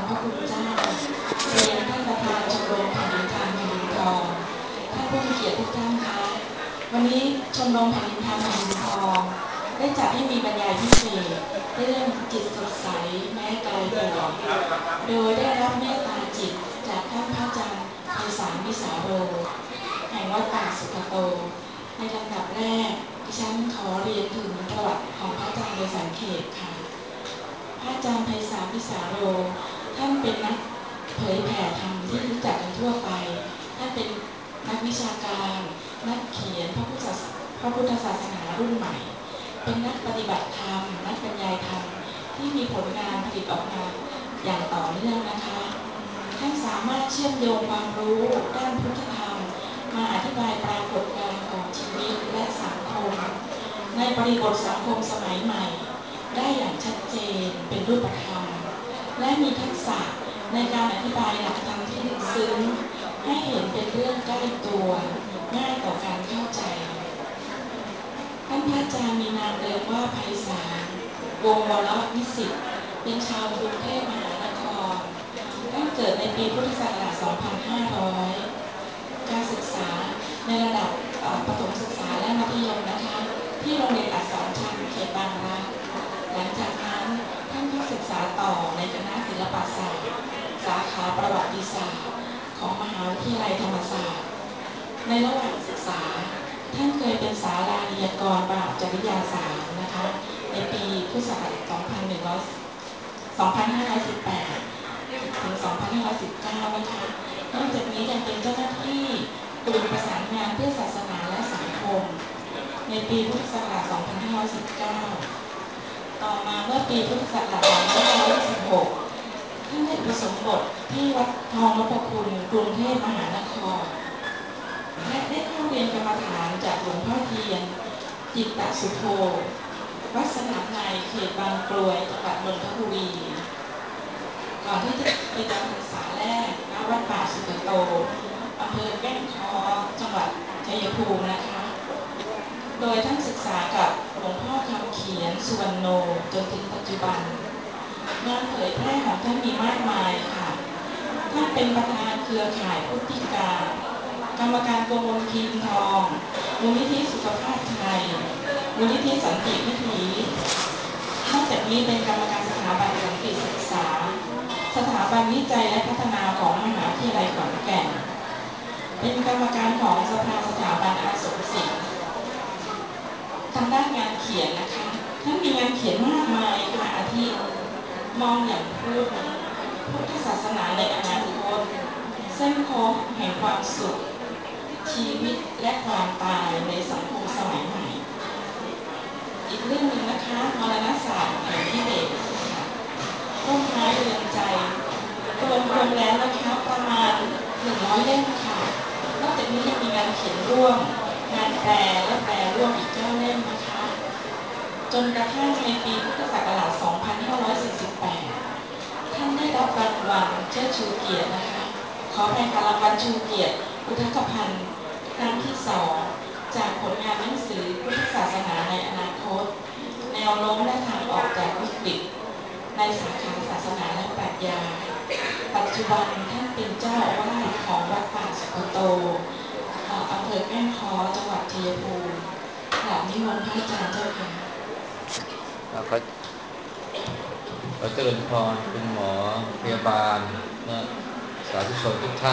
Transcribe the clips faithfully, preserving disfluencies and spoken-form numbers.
ระคุณเจ้าเรียนท่านประธานชมรมแผ่นดินธรรมแผ่นดินทองท่านผู้มีเกียรติทุกท่านคะวันนี้ชมรมแผ่นดินธรรมแผ่นดินทองได้จัดให้มีบรรยายพิเศษเรื่องจิตสดใสแม้กายป่วยโดยได้รับเมตตาจิตจากท่านพระอาจารย์ไพศาลวิสาโรแห่งวัดป่าสุขโตในลำดับแรกดิฉันขอเรียนถึงประวัติของพระอาจารย์โดยสังเขปค่ะพระอาจารย์ไพศาลวิสาโรท่านเป็นนักเผยแผ่ธรรมที่รู้จักกันทั่วไปท่านเป็นนักวิชาการนักเขียนพระพุทธพระพุทธศาสนารุ่นใหม่เป็นนักปฏิบัติธรรมนักบรรยายธรรมที่มีผลงานผลิตออกมาอย่างต่อเนื่องนะคะท่านสามารถเชื่อมโยงความรู้ด้านพุทธธรรมมาอธิบายปรากฏการณ์ของชีวิตและสังคมในบริบทสังคมสมัยใหม่ได้อย่างชัดเจนเป็นรูปธรรมและมีทักษะในการอธิบายหลักธรรมที่ลึกซึ้งให้เห็นเป็นเรื่องใกล้ตัวง่ายต่อการเข้าใจท่านพระอาจารย์มีนามเดิมว่าไพศาลวงศ์วรวิสิทธิ์เป็นชาวกรุงเทพมหานครท่านเกิดในปีพุทธศักราช สองพันห้าร้อย การศึกษาในระดับประถมศึกษาและมัธยมนะคะที่โรงเรียนอัสสัมชัญเขตบางรักหลังจากนั้นท่านก็ศึกษาต่อในคณะศิลปศาสตร์สาขาประวัติศาสตร์ของมหาวิทยาลัยธรรมศาสตร์ในระหว่างศึกษาท่านเคยเป็นศาลานิยกรประดับจริยาสารนะคะในปีพุทธศักราช สองพันหนึ่งร้อย สองพันห้าร้อยสิบแปด ถึง สองพันห้าร้อยสิบเก้า นะคะนอกจากนี้ยังเป็นเจ้าหน้าที่กลุ่มประสานงานเพื่อศาสนาและสังคมในปีพุทธศักราช สองพันห้าร้อยสิบเก้า ต่อมาเมื่อปีพุทธศักราช สองพันห้าร้อยสิบหก ท่านได้อุปสมบทที่วัดทองนพคุณกรุงเทพมหานครและได้เข้าเรียนกรรมฐานจากหลวงพ่อเทียนจิตตสุโธวัดสนามในเขตบางกรวยจังหวัดนนทบุรีก่อนที่จะไปจำพรรษาแรกณวัดป่าสุกโตอำเภอแก้งคอจังหวัดชัยภูมินะคะโดยท่านศึกษากับหลวงพ่อคำเขียนสุวรรณโนจนถึงปัจจุบันงานเผยแพร่ของท่านมีมากมายค่ะท่านเป็นประธานเครือข่ายพุทธิกากรรมการกรมลพิมพ์ทองมูลนิธิสุขภาพไทยมูลนิธิสันติวิถีนอกจากนี้เป็นกรรมการสถาบันสันติศึกษาสถาบันวิจัยและพัฒนาของมหาวิทยาลัยขอนแก่นเป็นกรรมการของสภาสถาบันอาสมศิลป์ทางด้านงานเขียนนะคะท่านมีงานเขียนมากมายค่ะอาทิมองอย่างพุทธพุทธศาสนาในอนาคตเส้นโค้งแห่งความสุขชีวิตและความตายในสังคมสมัยใหม่อีกเรื่องหนึ่งนะคะมรณศาสตร์แห่งที่เด็กต้นไม้เรือนใจรวมรวมแล้วนะคะประมาณหนึ่งร้อยเล่มค่ะนอกจากนี้ยังมีงานเขียนร่วมงานแปลและแปลร่วมอีกเก้าเล่มนะคะจนกระทั่งในปีพุทธศักราช สองพันห้าร้อยสี่สิบแปด ท่านได้รับรางวัลเชิดชูเกียรตินะคะขอให้รางวัลชูเกียรติอุทกภัณฑ์ครั้งที่สองจากผลงานหนังสือพุทธศาสนาในอนาคตแนวโน้มและทางออกจากวิกฤตในสาขาศาสนาและปรัชญาปัจจุบันท่านเป็นเจ้าอาวาสของวัดป่าสุกโตอำเภอแก้งค้อจังหวัดชัยภูมิกราบนิมนต์พระอาจารย์เจ้าค่ะแล้วก็ขอเจริญพรคุณหมอพยาบาลนะสาธุชนทุกท่าน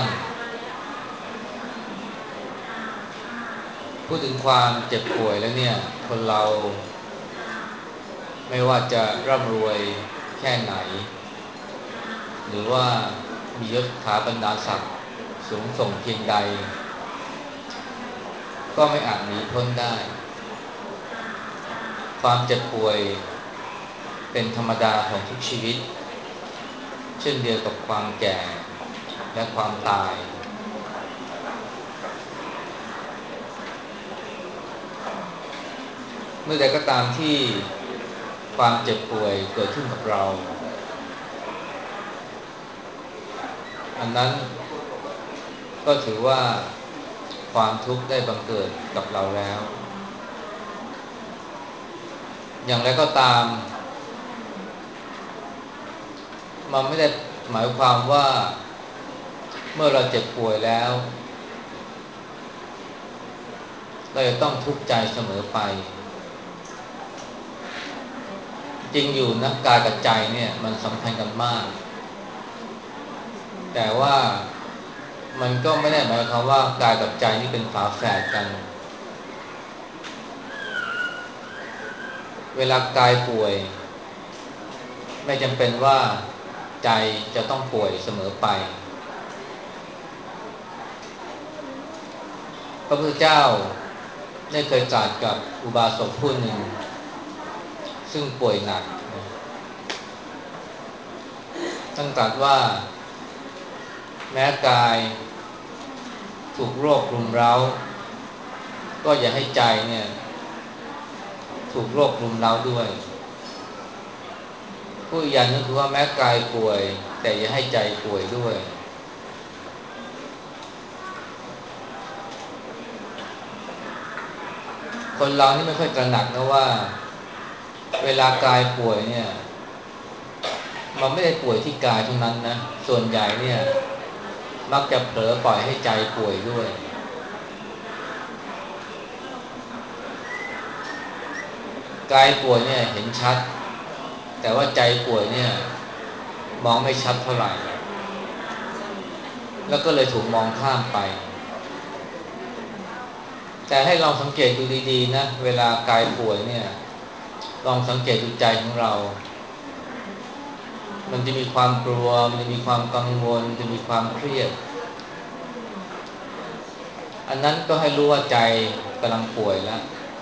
พูดถึงความเจ็บป่วยแล้วเนี่ยคนเราไม่ว่าจะร่ำรวยแค่ไหนหรือว่ามียศถาบรรดาศักดิ์สูงส่งเพียงใดก็ไม่อาจหนีพ้นได้ความเจ็บป่วยเป็นธรรมดาของทุกชีวิตเช่นเดียวกับความแก่และความตายเมื่อใดก็ตามที่ความเจ็บป่วยเกิดขึ้นกับเราอันนั้นก็ถือว่าความทุกข์ได้บังเกิดกับเราแล้วอย่างไรก็ตามมันไม่ได้หมายความว่าเมื่อเราเจ็บป่วยแล้วเราจะต้องทุกข์ใจเสมอไปจริงอยู่นะกายกับใจเนี่ยมันสำคัญกันมากแต่ว่ามันก็ไม่ได้หมายความว่ากายกับใจนี่เป็นฝาแฝดกันเวลากายป่วยไม่จำเป็นว่าใจจะต้องป่วยเสมอไปพระพุทธเจ้าได้เคยตรัสกับอุบาสกผู้หนึ่งซึ่งป่วยหนักท่านตรัสว่าแม้กายถูกโรครุมเร้าก็อย่าให้ใจเนี่ยถูกโรครุมเร้าด้วยผู้อีกอย่างนึงคือว่าแม้กายป่วยแต่อย่าให้ใจป่วยด้วยคนเรานี่ไม่ค่อยตระหนักนะว่าเวลากายป่วยเนี่ยมันไม่ได้ป่วยที่กายเท่านั้นนะส่วนใหญ่เนี่ยมักจะเผลอปล่อยให้ใจป่วยด้วยกายป่วยเนี่ยเห็นชัดแต่ว่าใจป่วยเนี่ยมองไม่ชัดเท่าไหร่แล้วก็เลยถูกมองข้ามไปแต่ให้ลองสังเกตดูดีๆนะเวลากายป่วยเนี่ยลองสังเกตดูใจของเรามันจะมีความกลัวมันจะมีความกังวลจะมีความเครียดอันนั้นก็ให้รู้ว่าใจกำลังป่วยแล้ว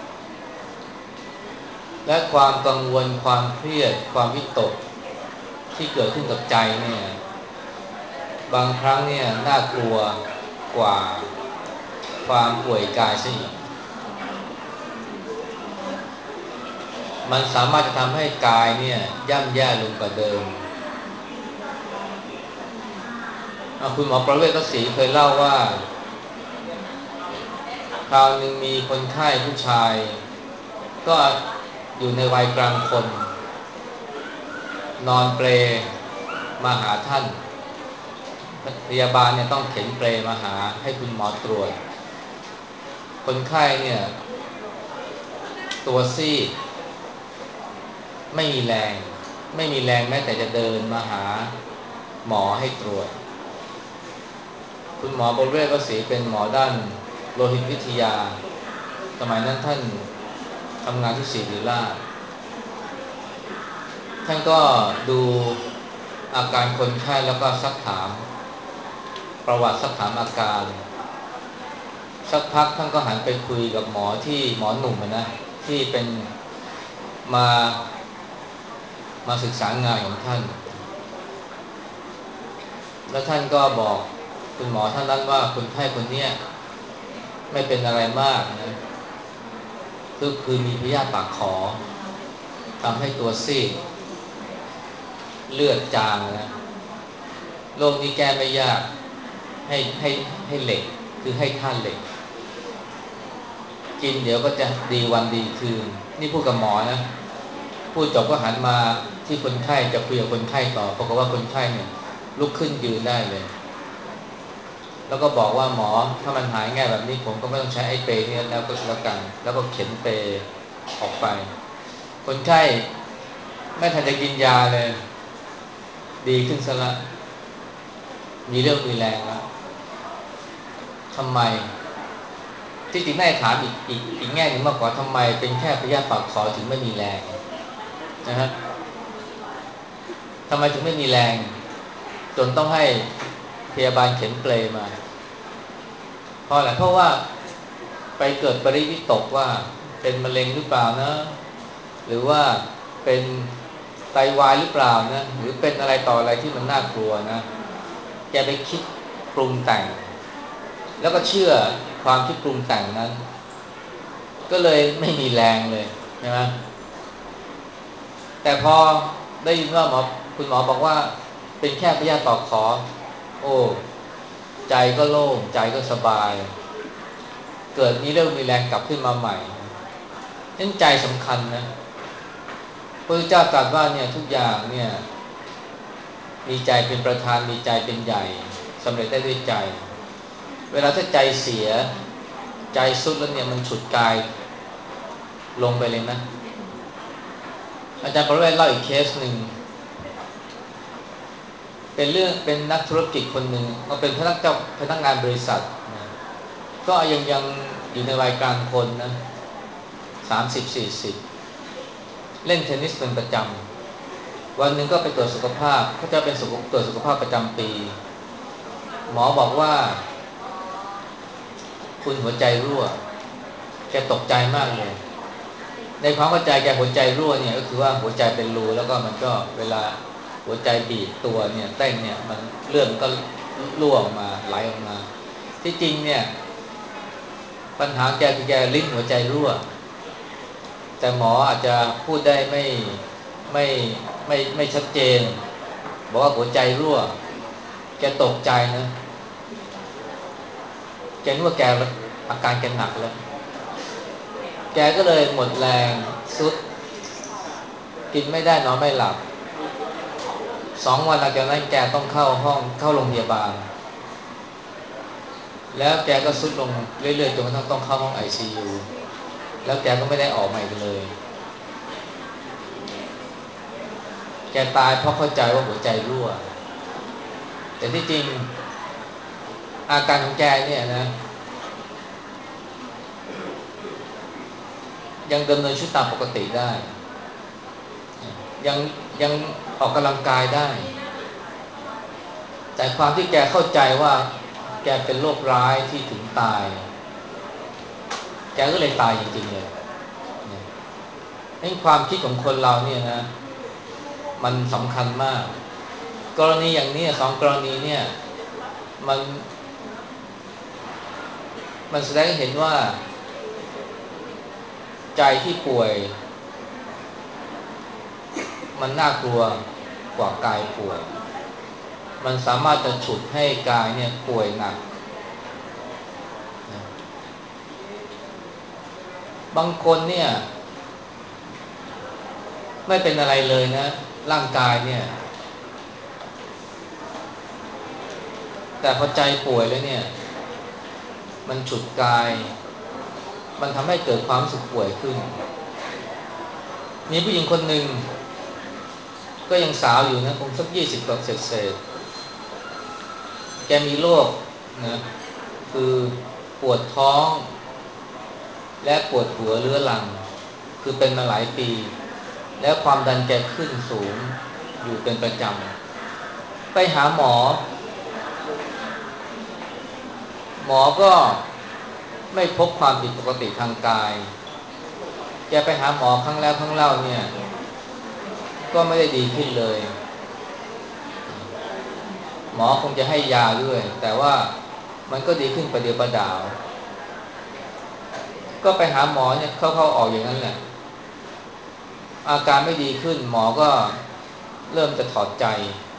และความกังวลความเครียดความวิตกที่เกิดขึ้นกับใจเนี่ยบางครั้งเนี่ยน่ากลัวกว่าความป่วยกายซะอีกมันสามารถจะทำให้กายเนี่ยย่ำแย่ลงกว่าเดิมคุณหมอประเวศวสีเคยเล่าว่าคราวหนึ่งมีคนไข้ผู้ชายก็อยู่ในวัยกลางคนนอนเปลมาหาท่านพยาบาลเนี่ยต้องเข็นเปลมาหาให้คุณหมอตรวจคนไข้เนี่ยตัวซีดไม่มีแรงไม่มีแรงแม้แต่จะเดินมาหาหมอให้ตรวจคุณหมอบรเวศวสีเป็นหมอด้านโลหิตวิทยาสมัยนั้นท่านทำงานที่ศิริราชท่านก็ดูอาการคนไข้แล้วก็ซักถามประวัติซักถามอาการสักพักท่านก็หันไปคุยกับหมอที่หมอหนุ่มนะที่เป็นมามาศึกษางานของท่านแล้วท่านก็บอกคุณหมอท่านนั้นว่าคนไข้คนนี้ไม่เป็นอะไรมากนะคือคือมีพยาธิปากขอทำให้ตัวซีดเลือดจางนะโรคนี้แก้ไม่ยากให้ให้ให้เหล็กคือให้ธาตุเหล็กกินเดี๋ยวก็จะดีวันดีคืนนี่พูดกับหมอนะพูดจบก็หันมาที่คนไข้จะคุยกับคนไข้ต่อปรากฏว่าคนไข้เนี่ยลุกขึ้นยืนได้เลยแล้วก็บอกว่าหมอถ้ามันหายง่ายแบบนี้ผมก็ไม่ต้องใช้ไอ้เปรนี่แล้วก็แล้วกันแล้วก็เข็นเปรออกไปคนไข้ไม่ทันจะกินยาเลยดีขึ้นซะละมีเรื่องมีแรงแล้วทำไมที่จริงน่าจะถามอีกอีกอีกแง่หนึ่งมากกว่าทำไมเป็นแค่พยาธิปากคอถึงไม่มีแรงนะฮะทำไมถึงไม่มีแรงจนต้องให้พยาบาลเข็นเปลมาเพราะอะไรเพราะว่าไปเกิดปริวิตกว่าเป็นมะเร็งหรือเปล่านะหรือว่าเป็นไตวายหรือเปล่านะหรือเป็นอะไรต่ออะไรที่มันน่ากลัวนะแกไปคิดปรุงแต่งแล้วก็เชื่อความคิดปรุงแต่งนั้นก็เลยไม่มีแรงเลยใช่ไหมแต่พอได้ยินว่าหมอคุณหมอบอกว่าเป็นแค่พยาธิปากขอโอ้ใจก็โล่งใจก็สบายเกิดมีเรื่องมีแรงกลับขึ้นมาใหม่นั่นใจสำคัญนะพระพุทธเจ้าตรัสว่าเนี่ยทุกอย่างเนี่ยมีใจเป็นประธานมีใจเป็นใหญ่สำเร็จได้ด้วยใจเวลาถ้าใจเสียใจสุดแล้วเนี่ยมันฉุดกายลงไปเลยนะอาจารย์ประเวศเล่าอีกเคสหนึ่งเป็นเรื่องเป็นนักธุรกิจคนหนึ่งเขาเป็นพนักเจ้าพนักงานบริษัทนะก็ยังยังอยู่ในวัยกลางคนนะสามสิบสี่สิบเล่นเทนนิสเป็นประจำวันหนึ่งก็ไปตรวจสุขภาพเขาจะเป็นสุขตรวจสุขภาพประจำปีหมอบอกว่าคุณหัวใจรั่วแกตกใจมากเลยในความเข้าใจแกหัวใจรั่วเนี่ยก็คือว่าหัวใจเป็นรูแล้วก็มันก็เวลาหัวใจบีบตัวเนี่ยเต้นเนี่ยมันเลือดมันก็รั่วออกมาไหลออกมาที่จริงเนี่ยปัญหาแกคือแกลิ้นหัวใจรั่วแต่หมออาจจะพูดได้ไม่ไม่ไม่ไม่ชัดเจนบอกว่าหัวใจรั่วแกตกใจนะแกนึกว่าแกอาการแกหนักแล้วแกก็เลยหมดแรงสุดกินไม่ได้นอนไม่หลับสองวันหลังจากนั้นแกต้องเข้าห้องเข้าโรงพยาบาลแล้วแกก็สุดลงเรื่อยๆจนกระทั่งต้องเข้าห้อง ไอ ซี ยู แล้วแกก็ไม่ได้ออกมาอีกเลยแกตายเพราะเข้าใจว่าหัวใจรั่วแต่ที่จริงอาการของแกเนี่ยนะยังดำเนินชีวิตตามปกติได้ยังยังออกกำลังกายได้แต่ความที่แกเข้าใจว่าแกเป็นโรคร้ายที่ถึงตายแกก็เลยตายจริงๆเลยนี่ความคิดของคนเราเนี่ยนะมันสำคัญมากกรณีอย่างนี้สองกรณีเนี่ยมันมันแสดงให้เห็นว่าใจที่ป่วยมันน่ากลัวกว่ากายป่วยมันสามารถจะฉุดให้กายเนี่ยป่วยหนักนะบางคนเนี่ยไม่เป็นอะไรเลยนะร่างกายเนี่ยแต่พอใจป่วยแล้วเนี่ยมันฉุดกายมันทำให้เกิดความรู้สึกป่วยขึ้นมีผู้หญิงคนหนึ่งก็ยังสาวอยู่นะคงสักยี่สิบกว่าเศษๆแกมีโรคนะคือปวดท้องและปวดหัวเรื้อรังคือเป็นมาหลายปีแล้วความดันแกขึ้นสูงอยู่เป็นประจำไปหาหมอหมอก็ไม่พบความผิดปกติทางกายแกไปหาหมอครั้งแล้วครั้งเล่าเนี่ยก็ไม่ได้ดีขึ้นเลยหมอคงจะให้ยาด้วยแต่ว่ามันก็ดีขึ้นประเดี๋ยวประดาวก็ไปหาหมอเนี่ยเข้าๆออกอย่างนั้นแหละอาการไม่ดีขึ้นหมอก็เริ่มจะถอดใจ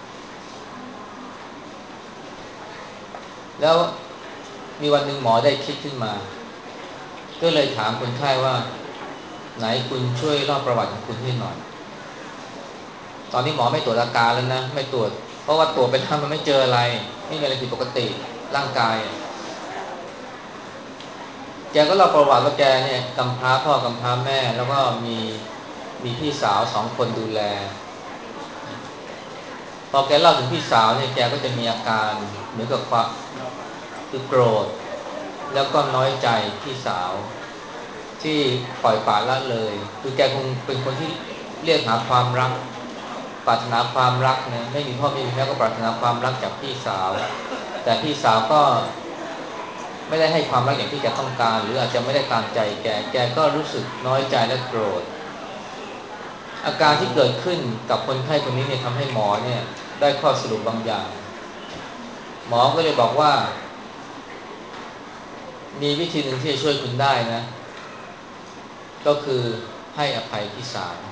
แล้วมีวันหนึ่งหมอได้คิดขึ้นมาก็เลยถามคนไข้ว่าไหนคุณช่วยเล่าประวัติของคุณให้หน่อยตอนนี้หมอไม่ตรวจอาการแล้วนะไม่ตรวจเพราะว่าตรวจไปแล้วมันไม่เจออะไรไม่มีอะไรผิดปกติร่างกายแกก็เล่าประวัติว่าแกเนี่ยกำพร้าพ่อกำพร้าแม่แล้วก็มีมีพี่สาวสองคนดูแลพอแกเล่าถึงพี่สาวเนี่ยแกก็จะมีอาการเหมือนกับความคือโกรธแล้วก็น้อยใจพี่สาวที่ปล่อยปละละเลยคือแกคงเป็นคนที่เรียกหาความรักปรารถนาความรักนะไม่มีพ่อไม่มีแม่ก็ปรารถนาความรักจากพี่สาวแต่พี่สาวก็ไม่ได้ให้ความรักอย่างที่แกต้องการหรืออาจจะไม่ได้ตามใจแกแกก็รู้สึกน้อยใจและโกรธอาการที่เกิดขึ้นกับคนไข้คนนี้เนี่ยทำให้หมอเนี่ยได้ข้อสรุปบางอย่างหมอก็เลยบอกว่ามีวิธีหนึ่งที่จะช่วยคุณได้นะก็คือให้อภัยพี่สาว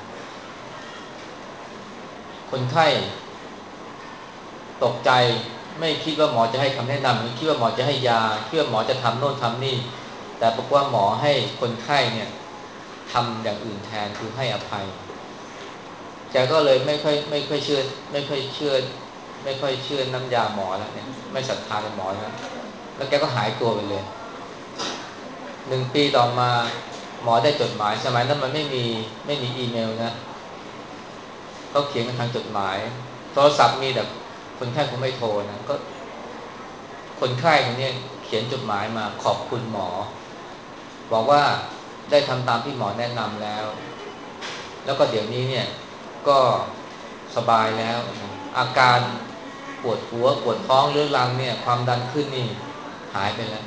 คนไข้ตกใจไม่คิดว่าหมอจะให้คำแนะนำไม่คิดว่าหมอจะให้ยาคิดว่าหมอจะทำโน่นทำนี่แต่บอกว่าหมอให้คนไข้เนี่ยทำอย่างอื่นแทนคือให้อภัยแกก็เลยไม่ค่อยไม่ค่อยเชื่อไม่ค่อยเชื่อไม่ค่อยเชื่อน้ำยาหมอแล้วเนี่ยไม่ศรัทธาในหมอแล้วแล้วแกก็หายตัวไปเลยหนึ่งปีต่อมาหมอได้จดหมายสมัยนั้นมันไม่มีไม่มีอีเมลนะเขาเขียนกันทางจดหมายโทรศัพท์มีแต่คนไข้คงไม่โทรนะก็คนไข้คนนี้เขียนจดหมายมาขอบคุณหมอบอกว่าได้ทำตามที่หมอแนะนำแล้วแล้วก็เดี๋ยวนี้เนี่ยก็สบายแล้วอาการปวดหัวปวดท้องเรื้อรังเนี่ยความดันขึ้นนี่หายไปแล้ว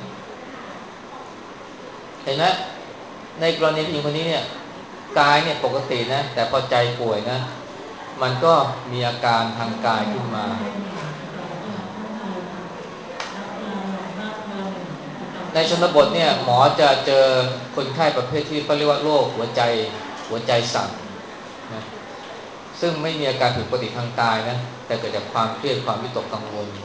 เห็นไหมในกรณีผู้หญิงคนนี้เนี่ยกายเนี่ยปกตินะแต่พอใจป่วยนะมันก็มีอาการทางกายขึ้นมาในชนบทเนี่ยหมอจะเจอคนไข้ประเภทที่เขาเรียกว่าโรคหัวใจหัวใจสั่นนะซึ่งไม่มีอาการผิดปกติทางกายนะแต่เกิดจากความเครียดความวิตกกังวล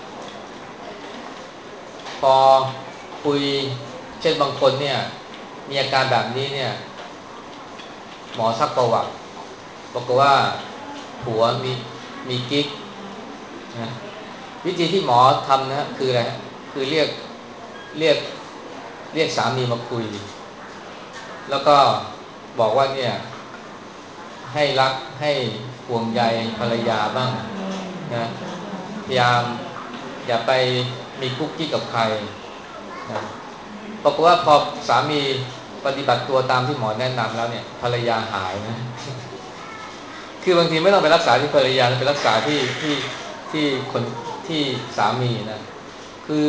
พอคุยเช่นบางคนเนี่ยมีอาการแบบนี้เนี่ยหมอซักประวัติบอกว่าผัวมีมีกิ๊กนะวิธีที่หมอทำนะคืออะไรคือเรียกเรียกเรียกสามีมาคุยแล้วก็บอกว่าเนี่ยให้รักให้ห่วงใยภรรยาบ้างนะพยายามอย่าไปมีกุ๊กกิ๊กกับใครนะบอกว่าพอสามีปฏิบัติตัวตามที่หมอแนะนำแล้วเนี่ยภรรยาหายนะคือบางทีไม่ต้องไปรักษาที่ภรรยาไปรักษาที่ที่ที่คนที่สามีนะคือ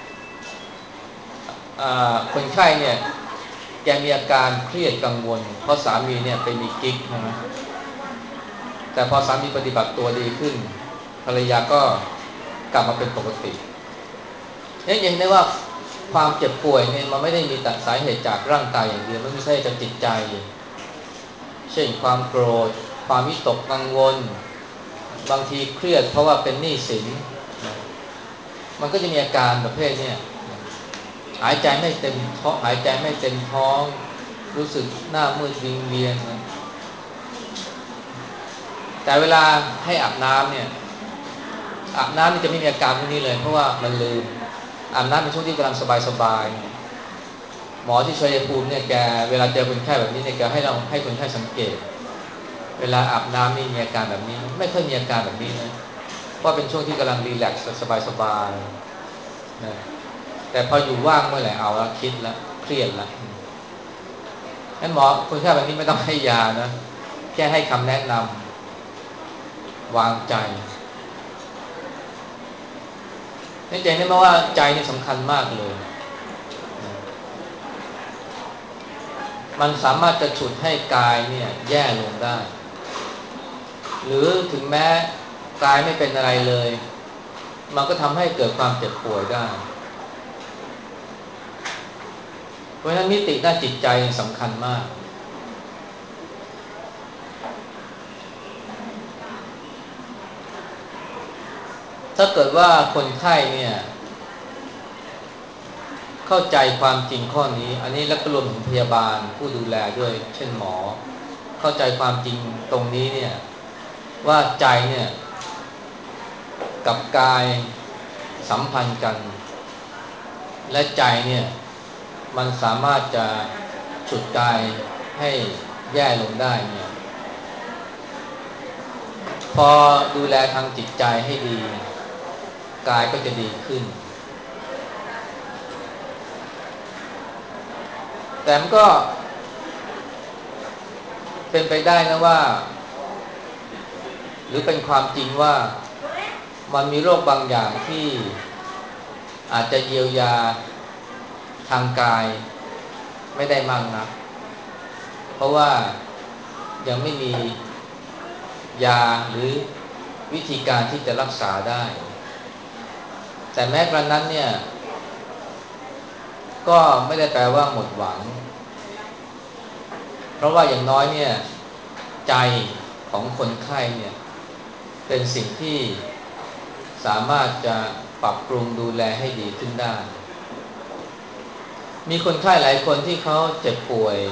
คนไข้เนี่ยแกมีอาการเครียดกังวลเพราะสามีเนี่ยไปมีกิ๊กใช่ไหมแต่พอสามีปฏิบัติตัวดีขึ้นภรรยาก็กลับมาเป็นปกติเนี่ยเห็นได้ว่าความเจ็บป่วยเนี่ยมันไม่ได้มีแต่สาเหตุจากร่างกายอย่างเดียวมันไม่ใช่จากจิตใจเช่นความโกรธความวิตกกังวลบางทีเครียดเพราะว่าเป็นหนี้สินมันก็จะมีอาการประเภทเนี่ยหายใจไม่เต็มท้องหายใจไม่เต็มท้องรู้สึกหน้ามืดวิงเวียนนะแต่เวลาให้อาบน้ำเนี่ยอาบน้ำนี่จะไม่มีอาการพวกนี้เลยเพราะว่ามันลืมอาบน้ำเป็นช่วงที่กำลังสบายๆหมอที่ชัยภูมิเนี่ยแกเวลาเจอคนไข้แบบนี้เนี่ยแกให้เราให้คนไข้สังเกตเวลาอาบน้ำนี่มีอาการแบบนี้ไม่ค่อยมีอาการแบบนี้นะเพราะเป็นช่วงที่กำลังรีแลกซ์สบายๆนะแต่พออยู่ว่างเมื่อไหร่เอาแล้วคิดแล้วเครียดแล้วงั้นหมอคนไข้แบบนี้ไม่ต้องให้ยานะแค่ให้คำแนะนำวางใจให้ใจได้ไหมว่าใจนี่สำคัญมากเลยมันสามารถจะฉุดให้กายเนี่ยแย่ลงได้หรือถึงแม้กายไม่เป็นอะไรเลยมันก็ทำให้เกิดความเจ็บป่วยได้เพราะฉะนั้นมิติด้านจิตใจสำคัญมากถ้าเกิดว่าคนไข้เนี่ยเข้าใจความจริงข้อนี้อันนี้แล้วก็รวมถึงพยาบาลผู้ดูแลด้วยเช่นหมอเข้าใจความจริงตรงนี้เนี่ยว่าใจเนี่ยกับกายสัมพันธ์กันและใจเนี่ยมันสามารถจะฉุดกายให้แย่ลงได้เนี่ยพอดูแลทางจิตใจให้ดีกายก็จะดีขึ้นแต่มันก็เป็นไปได้นะว่าหรือเป็นความจริงว่ามันมีโรคบางอย่างที่อาจจะเยียวยาทางกายไม่ได้มากนักเพราะว่ายังไม่มียาหรือวิธีการที่จะรักษาได้แต่แม้กระนั้นเนี่ยก็ไม่ได้แปลว่าหมดหวังเพราะว่าอย่างน้อยเนี่ยใจของคนไข้เนี่ยเป็นสิ่งที่สามารถจะปรับปรุงดูแลให้ดีขึ้นได้มีคนไข้หลายคนที่เขาเจ็บป่วย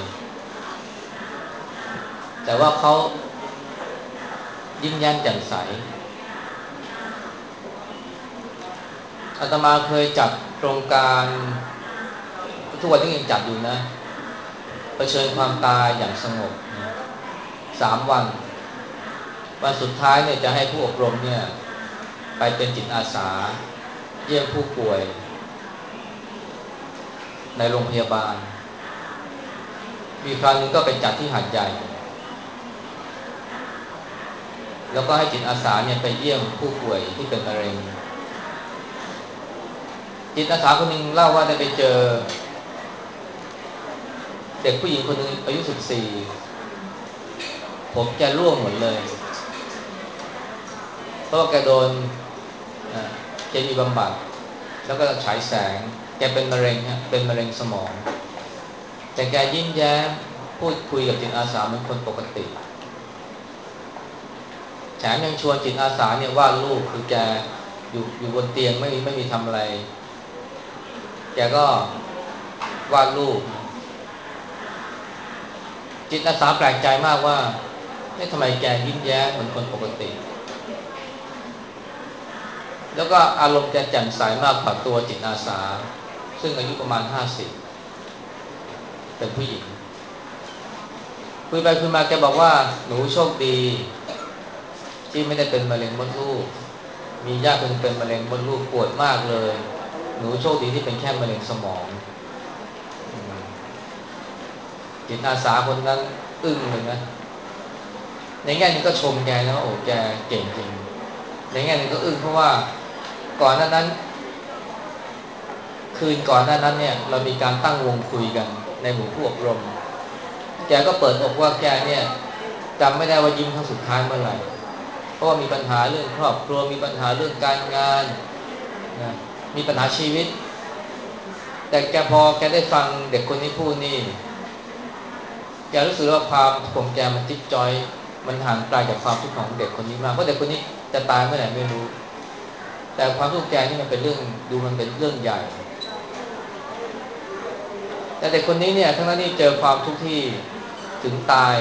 แต่ว่าเขายิ้มแย้มแจ่มใสอาตมาเคยจัดโครงการทุกวันนี้ยังจัดอยู่นะเผชิญความตายอย่างสงบนะสามวันวันสุดท้ายเนี่ยจะให้ผู้อบรมเนี่ยไปเป็นจิตอาสาเยี่ยมผู้ป่วยในโรงพยาบาลมีครั้งหนึงก็ไปจัดที่หาดใหญ่แล้วก็ให้จิตอาสาเนี่ยไปเยี่ยมผู้ป่วยที่เป็นมะเร็งจิตอาสาคนหนึ่งเล่าว่าได้ไปเจอเด็กผู้หญิงคนหนึ่งอายุสิบสี่ผมแกร่วงหมดเลยเพราะว่าแกโดนเคมีบำบัดแล้วก็ฉายแสงแกเป็นมะเร็งฮะเป็นมะเร็งสมองแต่แกยิ้มแย้มพูดคุยกับจิตอาสาเหมือนคนปกติแถมยังชวนจิตอาสาเนี่ยวาดรูปคือแกอยู่อยู่บนเตียงไม่ไม่มีทำอะไรแกก็วาดรูปจิตอาสาแปลกใจมากว่านี่ทำไมแกยิ้มแย้มเหมือนคนปกติแล้วก็อารมณ์แกแจ่มใสมากกว่าตัวจิตอาสาซึ่งอายุประมาณห้าสิบเป็นผู้หญิงคุยไปคุยมาแกบอกว่าหนูโชคดีที่ไม่ได้เป็นมะเร็งมดลูกมีญาติคนเป็นมะเร็งมดลูกปวดมากเลยหนูโชคดีที่เป็นแค่มะเร็งสมองจิตอาสาคนนั้นอึ้งเลยนะในแง่นึงก็ชมแกนะโอ้แกเก่งจริงในแง่นึงก็อึ้งเพราะว่าก่อนหน้านั้นคืนก่อนหน้านั้นเนี่ยเรามีการตั้งวงคุยกันในหมู่ผู้อบรมแกก็เปิดอกว่าแกเนี่ยจำไม่ได้ว่ายิ้มครั้งสุดท้ายเมื่อไหร่เพราะว่ามีปัญหาเรื่องครอบครัวมีปัญหาเรื่องการงานนะมีปัญหาชีวิตแต่แกพอแกได้ฟังเด็กคนนี้พูดนี่แกรู้สึกว่าความของแกมันจิ๊บจ้อยมันห่างไกลจากความทุกข์ของเด็กคนนี้มากเพราะเด็กคนนี้จะตายเมื่อไหร่ไม่รู้แต่ความทุกข์แกนี่มันเป็นเรื่องดูมันเป็นเรื่องใหญ่แต่เด็กคนนี้เนี่ยทั้งนั้นนี่เจอความทุกข์ที่ถึงตาย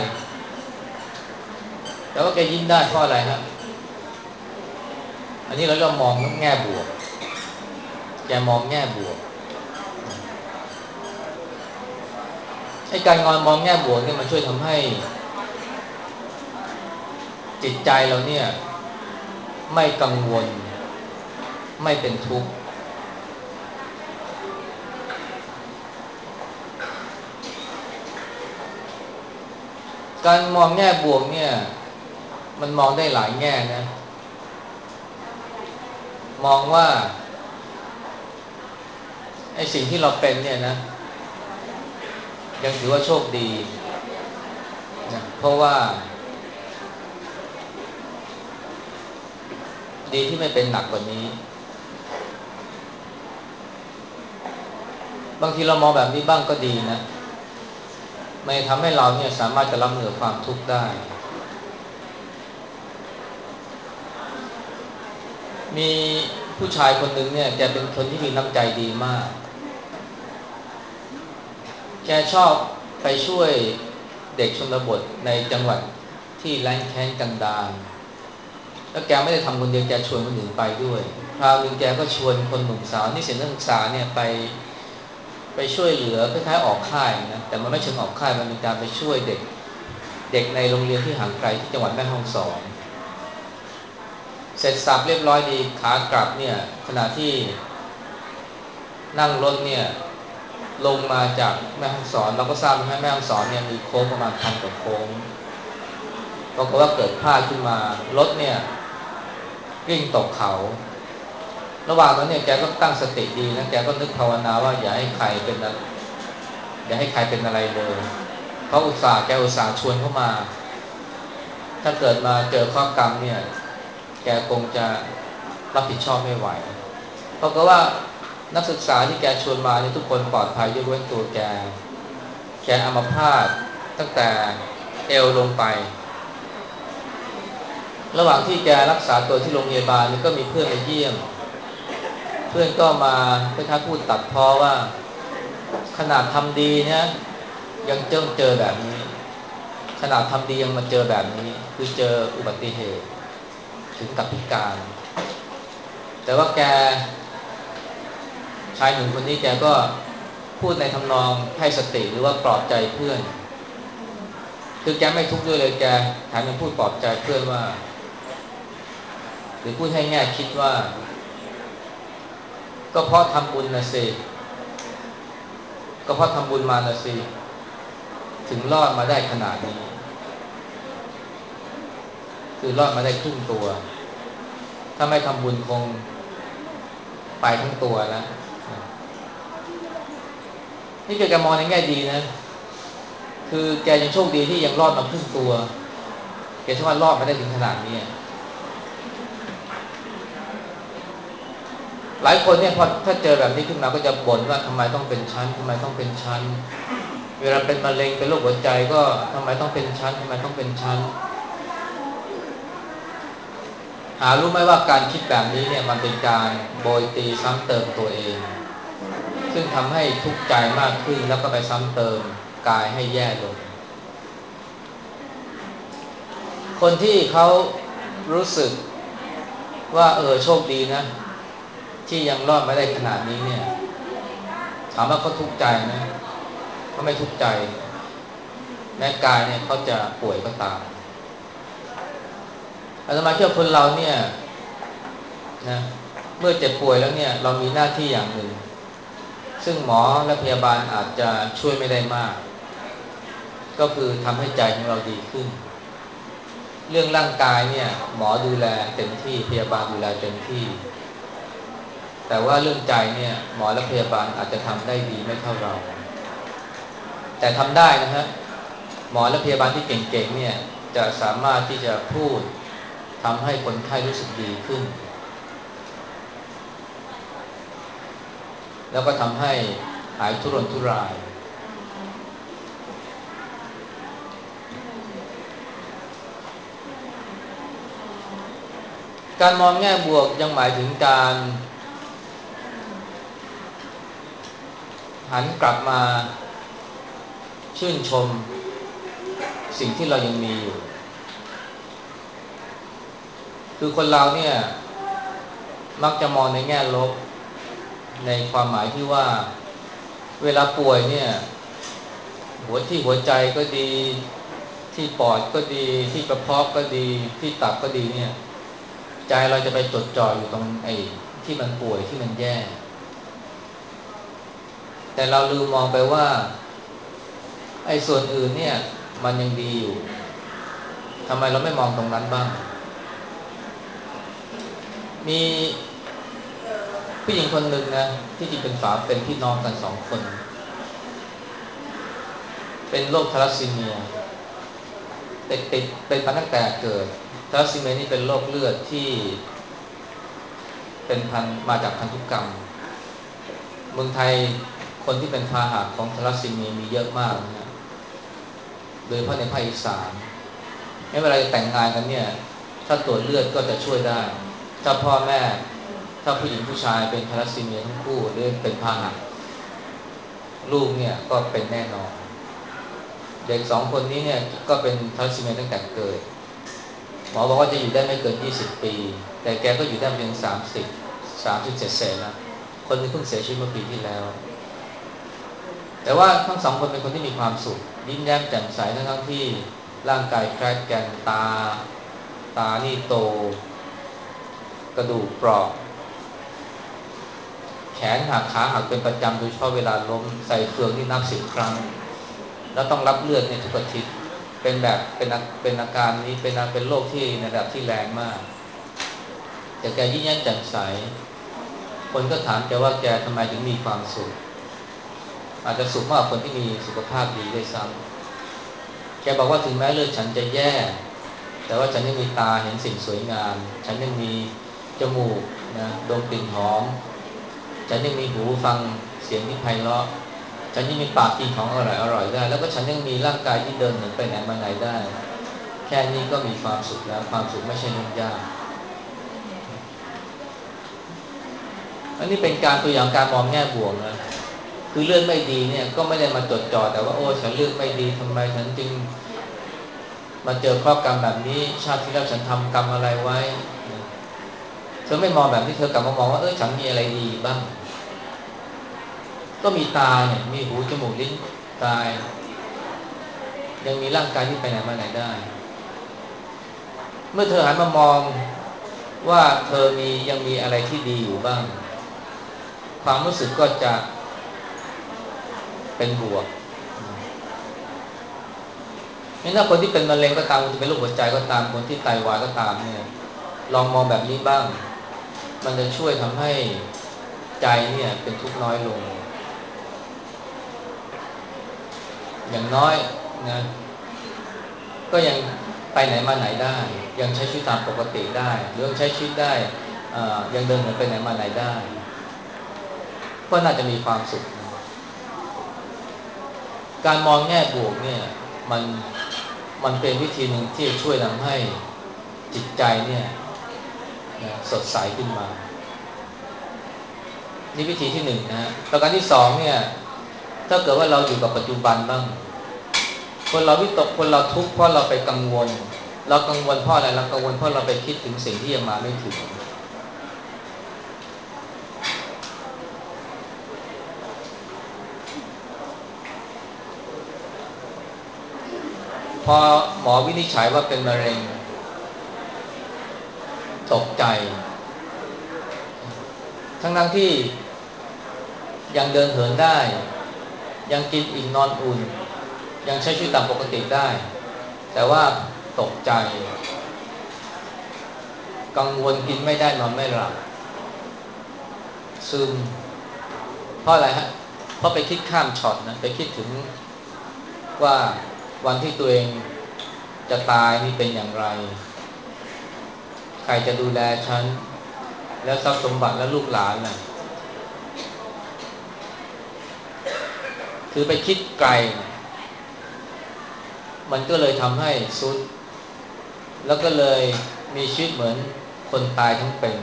แต่ว่าแกยิ้มได้เพราะอะไรฮะอันนี้เราก็มองแง่บวกแกมองแง่บวกไอ้การงอนมองแง่บวกเนี่ยมันช่วยทำให้จิตใจเราเนี่ยไม่กังวลไม่เป็นทุกข์การมองแง่บวกเนี่ยมันมองได้หลายแง่นะมองว่าไอ้สิ่งที่เราเป็นเนี่ยนะยังถือว่าโชคดีนะเพราะว่าดีที่ไม่เป็นหนักกว่านี้บางทีเรามองแบบนี้บ้างก็ดีนะมันทำให้เราเนี่ยสามารถจะรับมือความทุกข์ได้มีผู้ชายคนหนึ่งเนี่ยแกเป็นคนที่มีน้ำใจดีมากแกชอบไปช่วยเด็กชนบทในจังหวัดที่แล้งแค้นกันดารแล้วแกไม่ได้ทำคนเดียวแกชวนคนอื่นไปด้วยคราวหนึ่งแกก็ชวนคนหนุ่มสาวนิสิตนักศึกษาเนี่ยไปไปช่วยเหลือคล้ายๆออกค่ายนะแต่มันไม่เชิงออกค่ายมันเป็นการไปช่วยเด็กเด็กในโรงเรียนที่ห่างไกลที่จังหวัดแม่ฮ่องสอนเสร็จสับเรียบร้อยดีขากลับเนี่ยขณะที่นั่งรถเนี่ยลงมาจากแม่ฮ่องสอนเราก็ทราบว่าแม่ฮ่องสอนเนี่ยมีโค้งประมาณพันกว่าโค้งปรากฏว่าเกิดพลาดขึ้นมารถเนี่ยกลิ้งตกเขาระหว่างนั้นเนี่ยแกก็ตั้งสติดีนะแกก็นึกภาวนาว่าอย่าให้ใครเป็นอย่าให้ใครเป็นอะไรเลยเขาอุตส่าห์แกอุตส่าห์ชวนเข้ามาถ้าเกิดมาเจอข้อกรรมเนี่ยแกคงจะรับผิดชอบไม่ไหวเพราะว่านักศึกษาที่แกชวนมาเนี่ยทุกคนปลอดภัยยกเว้นตัวแกแกอัมพาตตั้งแต่เอวลงไประหว่างที่แกรักษาตัวที่โรงพยาบาลนี่ก็มีเพื่อนมาเยี่ยมเพื่อนก็มาคล้ายๆพูดตัดพ้อว่าขนาดทำดีเนี่ยยังเจอเจอแบบนี้ขนาดทำดียังมาเจอแบบนี้คือเจออุบัติเหตุถึงกับพิการแต่ว่าแกชายหนุ่มคนนี้แกก็พูดในทำนองให้สติหรือว่าปลอบใจเพื่อนคือแกไม่ทุกข์ด้วยเลยแกแถมยังพูดปลอบใจเพื่อนว่าหรือพูดให้แง่คิดว่าก็เพราะทำบุญนะสิก็เพราะทำบุญมานะสิถึงรอดมาได้ขนาดนี้คือรอดมาได้ครึ่งตัวถ้าไม่ทำบุญคงไปทั้งตัวแล้วนี่คือแกมองในแง่ดีนะคือแกยังโชคดีที่ยังรอดมาครึ่งตัวแกเชื่อว่ารอดมาได้ถึงขนาดนี้หลายคนเนี่ยพอถ้าเจอแบบนี้ขึ้นมาก็จะบ่นว่าทำไมต้องเป็นชั้นทำไมต้องเป็นชั้นเวลาเป็นมะเร็งเป็นโรคหัวใจก็ทำไมต้องเป็นชั้นทำไมต้องเป็นชั้นหารู้ไหมว่าการคิดแบบนี้เนี่ยมันเป็นการโบยตีซ้ำเติมตัวเองซึ่งทำให้ทุกข์ใจมากขึ้นแล้วก็ไปซ้ำเติมกายให้แย่ลงคนที่เขารู้สึกว่าเออโชคดีนะที่ยังรอดมาได้ขนาดนี้เนี่ยถามว่าเขาทุกข์ใจไหมเขาไม่ทุกข์ใจแม้กายเนี่ยเขาจะป่วยก็ตามอาตมาเชื่อคนเราเนี่ยนะเมื่อเจ็บป่วยแล้วเนี่ยเรามีหน้าที่อย่างหนึ่งซึ่งหมอและพยาบาลอาจจะช่วยไม่ได้มากก็คือทำให้ใจของเราดีขึ้นเรื่องร่างกายเนี่ยหมอดูแลเต็มที่พยาบาลดูแลเต็มที่แต่ว่าเรื่องใจเนี่ยหมอและพยาบาลอาจจะทำได้ดีไม่เท่าเราแต่ทำได้นะฮะหมอและพยาบาลที่เก่งๆเนี่ยจะสามารถที่จะพูดทำให้คนไข้รู้สึกดีขึ้นแล้วก็ทำให้หายทุรนทุรายการมองแง่บวกยังหมายถึงการหันกลับมาชื่นชมสิ่งที่เรายังมีอยู่คือคนเราเนี่ยมักจะมองในแง่ลบในความหมายที่ว่าเวลาป่วยเนี่ยหัวที่หัวใจก็ดีที่ปอดก็ดีที่กระเพาะก็ดีที่ตับก็ดีเนี่ยใจเราจะไปจดจ่ออยู่ตรงไอ้ที่มันป่วยที่มันแย่แต่เราลืมมองไปว่าไอ้ส่วนอื่นเนี่ยมันยังดีอยู่ทำไมเราไม่มองตรงนั้นบ้างมีผู้หญิงคนหนึ่งนะที่จริงเป็นฝาเป็นพี่น้องกันสองคนเป็นโรคทาลัสซีเมียติดติดเป็นมาตั้งแต่เกิดทาลัสซีเมียนี่เป็นโรคเลือดที่เป็นพันมาจากพันธุกรรมเมืองไทยคนที่เป็นพาหะของทาลัสซีเมียมีเยอะมากนะฮะโดยเฉพาะในภาคอีสานเวลาจะแต่งงานกันเนี่ยถ้าตรวจเลือดก็จะช่วยได้ถ้าพ่อแม่ถ้าผู้หญิงผู้ชายเป็นทาลัสซีเมียทั้งคู่หรือเป็นพาหะลูกเนี่ยก็เป็นแน่นอนเด็กสองคนนี้เนี่ยก็เป็นทาลัสซีเมียตั้งแต่เกิดหมอบอกว่าจะอยู่ได้ไม่เกินยี่สิบปีแต่แกก็อยู่ได้เพียงสามสิบ สามสิบเจ็ดเศษแล้วคนนึงเพิ่งเสียชีวิตเมื่อปีที่แล้วแต่ว่าทั้งสองคนเป็นคนที่มีความสุขยิ้มแย้มแจ่มใสทั้งที่ร่างกายแคร์แกนตาตานี่โตกระดูกเปราะแขนหักขาหักเป็นประจำโดยเฉพาะเวลาล้มใส่เฟืองนี่นับสิบครั้งแล้วต้องรับเลือดในทุกอาทิตย์เป็นแบบเป็นเป็นอาการนี้เป็นเป็นโรคที่ในระดับที่แรงมากแต่แกยิ้มแย้มแจ่มใสคนก็ถามแกว่าแกทำไมถึงมีความสุขอาจจะสุขมากกว่าคนที่มีสุขภาพดีด้วยซ้ำแกบอกว่าถึงแม้เลือดฉันจะแย่แต่ว่าฉันยังมีตาเห็นสิ่งสวยงามฉันยังมีจมูกนะดมกลิ่นหอมฉันยังมีหูฟังเสียงที่ไพเราะฉันยังมีปากกินของอร่อยอร่อยได้แล้วก็ฉันยังมีร่างกายที่เดินเหินไปไหนมาไหนได้แค่นี้ก็มีความสุขแล้วความสุขไม่ใช่เรื่องยากอันนี้เป็นการตัวอย่างการมองแง่บวกนะคือเลือดไม่ดีเนี่ยก็ไม่ได้มาจดจ่อแต่ว่าโอ้ฉันเลือดไม่ดีทำไมฉันจึงมาเจอข้อกรรมแบบนี้ชาติที่แล้วฉันทำกรรมอะไรไว้เธอไม่มองแบบที่เธอกลับมามองว่าเออฉันมีอะไรดีบ้างก็มีตาเนี่ยมีหูจมูกลิ้นกายยังมีร่างกายที่ไปไหนมาไหนได้เมื่อเธอหันมามองว่าเธอมียังมีอะไรที่ดีอยู่บ้างความรู้สึกก็จะเป็นบวกนี่ถ้าคนที่เป็นมะเร็งก็ตามคนที่เป็นโรคหัวใจก็ตามคนที่ไตวายก็ตามเนี่ยลองมองแบบนี้บ้างมันจะช่วยทำให้ใจเนี่ยเป็นทุกข์น้อยลงอย่างน้อยนะก็ยังไปไหนมาไหนได้ยังใช้ชีวิตตามปกติได้หรือใช้ชีวิตได้ยังเดินเหินไปไหนมาไหนได้ก็น่าจะมีความสุขนะการมองแง่บวกเนี่ยมันมันเป็นวิธีหนึ่งที่ช่วยทำให้จิตใจเนี่ยนะสดใสขึ้นมานี่วิธีที่หนึ่งนะประการที่สองเนี่ยถ้าเกิดว่าเราอยู่กับปัจจุบันบ้างคนเราวิตกคนเราทุกข์เพราะเราไปกังวลเรากังวลเพราะอะไรเรากังวลเพราะเราไปคิดถึงสิ่งที่ยังมาไม่ถึงพอหมอวินิจฉัยว่าเป็นมะเร็งตกใจทั้งทั้งที่ยังเดินเหินได้ยังกินอิ่มนอนอุ่นยังใช้ชีวิตตามปกติได้แต่ว่าตกใจกังวลกินไม่ได้นอนไม่หลับซึมเพราะอะไรฮะเพราะไปคิดข้ามช็อตนะไปคิดถึงว่าวันที่ตัวเองจะตายนี่เป็นอย่างไรใครจะดูแลฉันแล้วทรัพย์สมบัติและลูกหลานน่ะคือไปคิดไกลมันก็เลยทำให้สุดแล้วก็เลยมีชีวิตเหมือนคนตายทั้งเป็น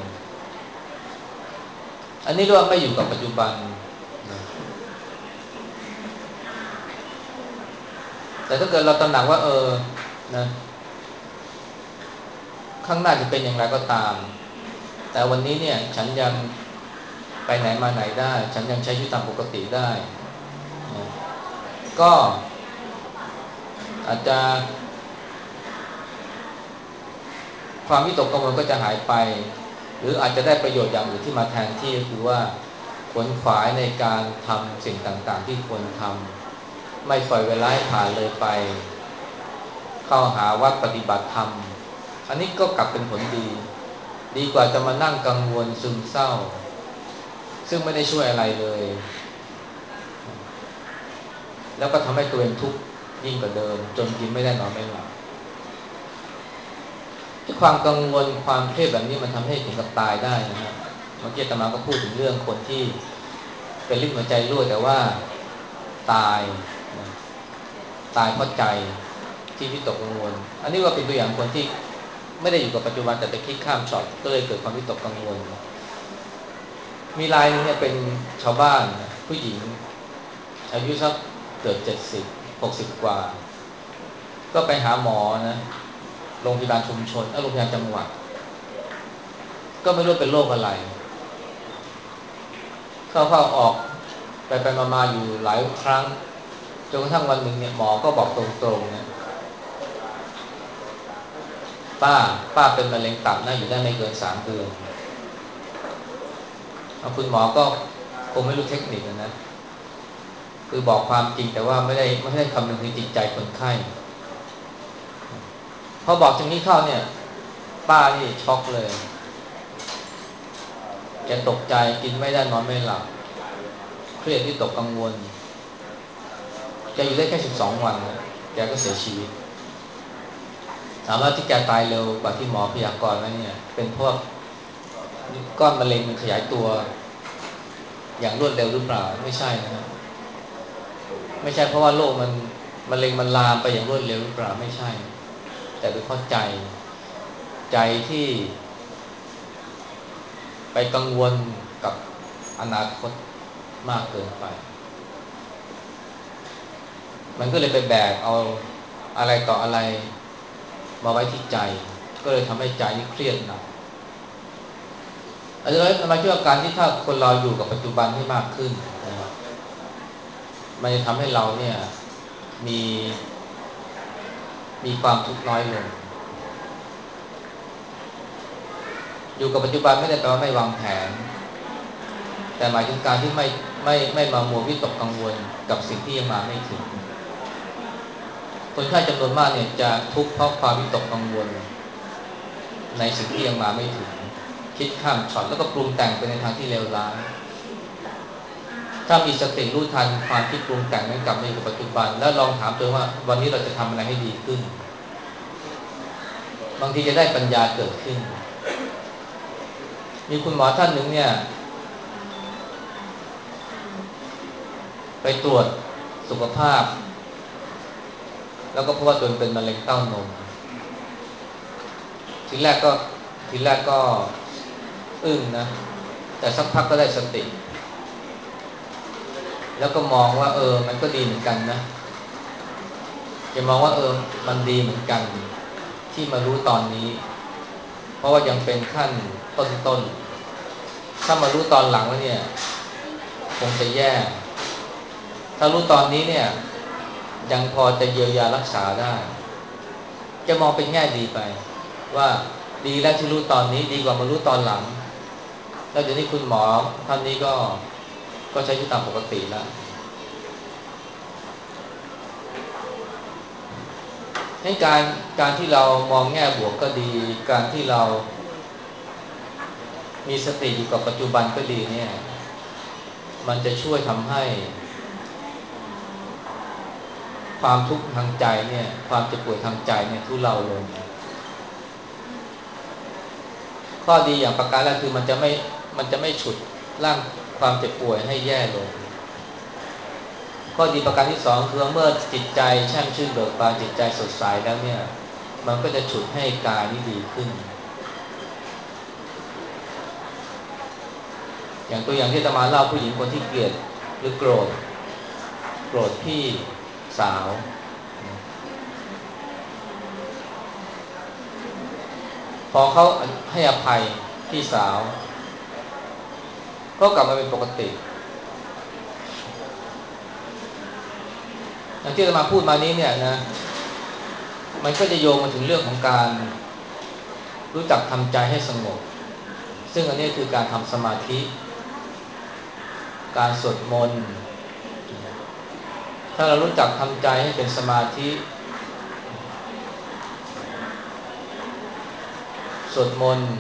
อันนี้เรียกว่าไม่อยู่กับปัจจุบันนะแต่ถ้าเกิดเราตระหนักว่าเออนะข้างหน้าจะเป็นอย่างไรก็ตามแต่วันนี้เนี่ยฉันยังไปไหนมาไหนได้ฉันยังใช้ชีวิตตามปกติได้นะก็อาจจะความวิตกกังวลก็จะหายไปหรืออาจจะได้ประโยชน์อย่างอื่นที่มาแทนที่ก็คือว่าขวนขวายในการทำสิ่งต่างๆที่ควรทำไม่ปล่อยเวลาให้ผ่านเลยไปเข้าหาวัดปฏิบัติธรรมอันนี้ก็กลับเป็นผลดีดีกว่าจะมานั่งกังวลซึมเศร้าซึ่งไม่ได้ช่วยอะไรเลยแล้วก็ทำให้ตัวเองทุกข์ยิ่งกว่าเดิมจนกินไม่ได้นอนไม่หลับที่ความกังวลความเครียดแบบนี้มันทำให้ถึงกับตายได้นะฮะเมื่อกี้อาตมาก็พูดถึงเรื่องคนที่เป็นลิ้นหัวใจรั่วแต่ว่าตายนะตายเพราะใจที่วิตกกังวลอันนี้ก็เป็นตัวอย่างคนที่ไม่ได้อยู่กับปัจจุบันแต่ไปคิดข้ามช็อตก็เลยเกิดความวิตกกังวลมีรายนึงเนี่ยเป็นชาวบ้านผู้หญิงอายุสักเกือบเจ็ดสิบหกสิบกว่าก็ไปหาหมอนะโรงพยาบาลชุมชนเออโรงพยาบาลจังหวัดก็ไม่รู้เป็นโรคอะไรเข้าๆออกไปไปมาๆอยู่หลายครั้งจนกระทั่งวันหนึ่งเนี่ยหมอก็บอกตรงๆนะป้าป้าเป็นมะเร็งตับนะอยู่ได้ไม่เกินสามเดือนเอาคุณหมอก็คงไม่รู้เทคนิคนะคือบอกความจริงแต่ว่าไม่ได้ไม่ได้คำนึงถึงจิตใจคนไข้พอบอกอย่างนี้เข้าเนี่ยป้านี่ช็อกเลยแกตกใจกินไม่ได้นอนไม่หลับเครียดที่ตกกังวลแกอยู่ได้แค่สิบสองวันนะแกก็เสียชีวิตถามว่าที่แกตายเร็วกว่าที่หมอพยากรณ์ไว้เนี่ยเป็นเพราะก้อนมะเร็งมันขยายตัวอย่างรวดเร็วหรือเปล่าไม่ใช่นะฮะไม่ใช่เพราะว่าโรคมันมะเร็งมันลามไปอย่างรวดเร็วหรือเปล่าไม่ใช่แต่เป็นเพราะใจใจที่ไปกังวลกับอนาคตมากเกินไปมันก็เลยไปแบกเอาอะไรต่ออะไรมาไว้ที่ใจก็เลยทำให้ใจนี่เครียดหนักอาจจะเลยมาช่วยการที่ถ้าคนเราอยู่กับปัจจุบันให้มากขึ้นนะมันจะทำให้เราเนี่ยมีมีความทุกข์น้อยลงอยู่กับปัจจุบันไม่ได้แปลว่าไม่วางแผนแต่หมายถึงการที่ไม่ไม่ไม่มามัววิตกกังวลกับสิ่งที่ยังมาไม่ถึงคนไข้จำนวนมากเนี่ยจะทุกข์เพราะความวิตกกังวลในสิ่งที่ยังมาไม่ถึงคิดข้ามช็อตแล้วก็ปรุงแต่งไปในทางที่เลวร้ายถ้ามีสติรู้ทันความคิดปรุงแต่งนั้นกลับมาอยู่กับปัจจุบันแล้วลองถามตัวว่าวันนี้เราจะทำอะไรให้ดีขึ้นบางทีจะได้ปัญญาเกิดขึ้นมีคุณหมอท่านหนึ่งเนี่ยไปตรวจสุขภาพแล้วก็พบว่าตัวเองเป็นมะเร็งเต้านมทีแรกก็ทีแรกก็อึ้งนะแต่สักพักก็ได้สติแล้วก็มองว่าเออมันก็ดีเหมือนกันนะจะมองว่าเออมันดีเหมือนกันที่มารู้ตอนนี้เพราะว่ายังเป็นขั้นต้นๆถ้ามารู้ตอนหลังแล้วเนี่ยคงจะแย่ถ้ารู้ตอนนี้เนี่ยยังพอจะเยียวยารักษาได้จะมองเป็นแง่ดีไปว่าดีแล้วที่รู้ตอนนี้ดีกว่ามารู้ตอนหลังแล้วเดี๋ยวนี้คุณหมอท่านนี้ก็ก็ใช้ชีวิตตามปกติแล้วให้การการที่เรามองแง่บวกก็ดีการที่เรามีสติอยู่กับปัจจุบันก็ดีเนี่ยมันจะช่วยทำให้ความทุกข์ทางใจเนี่ยความเจ็บปวดทางใจเนี่ยทุเลาลงข้อดีอย่างประการแรกคือมันจะไม่มันจะไม่ฉุดร่างความเจ็บป่วยให้แย่ลงข้อดีประการที่สองคือเมื่อจิตใจแช่มชื่นเบิกบานจิตใจสดใสแล้วเนี่ยมันก็จะฉุดให้กายนี้ดีขึ้นอย่างตัวอย่างที่อาตมาเล่าผู้หญิงคนที่เกลียดหรือโกรธโกรธพี่สาวพอเขาให้อภัยพี่สาวก็กลับมาเป็นปกติอย่างที่อาตมาพูดมานี้เนี่ยนะมันก็จะโยงมาถึงเรื่องของการรู้จักทำใจให้สงบซึ่งอันนี้คือการทำสมาธิการสวดมนต์ถ้าเรารู้จักทำใจให้เป็นสมาธิสวดมนต์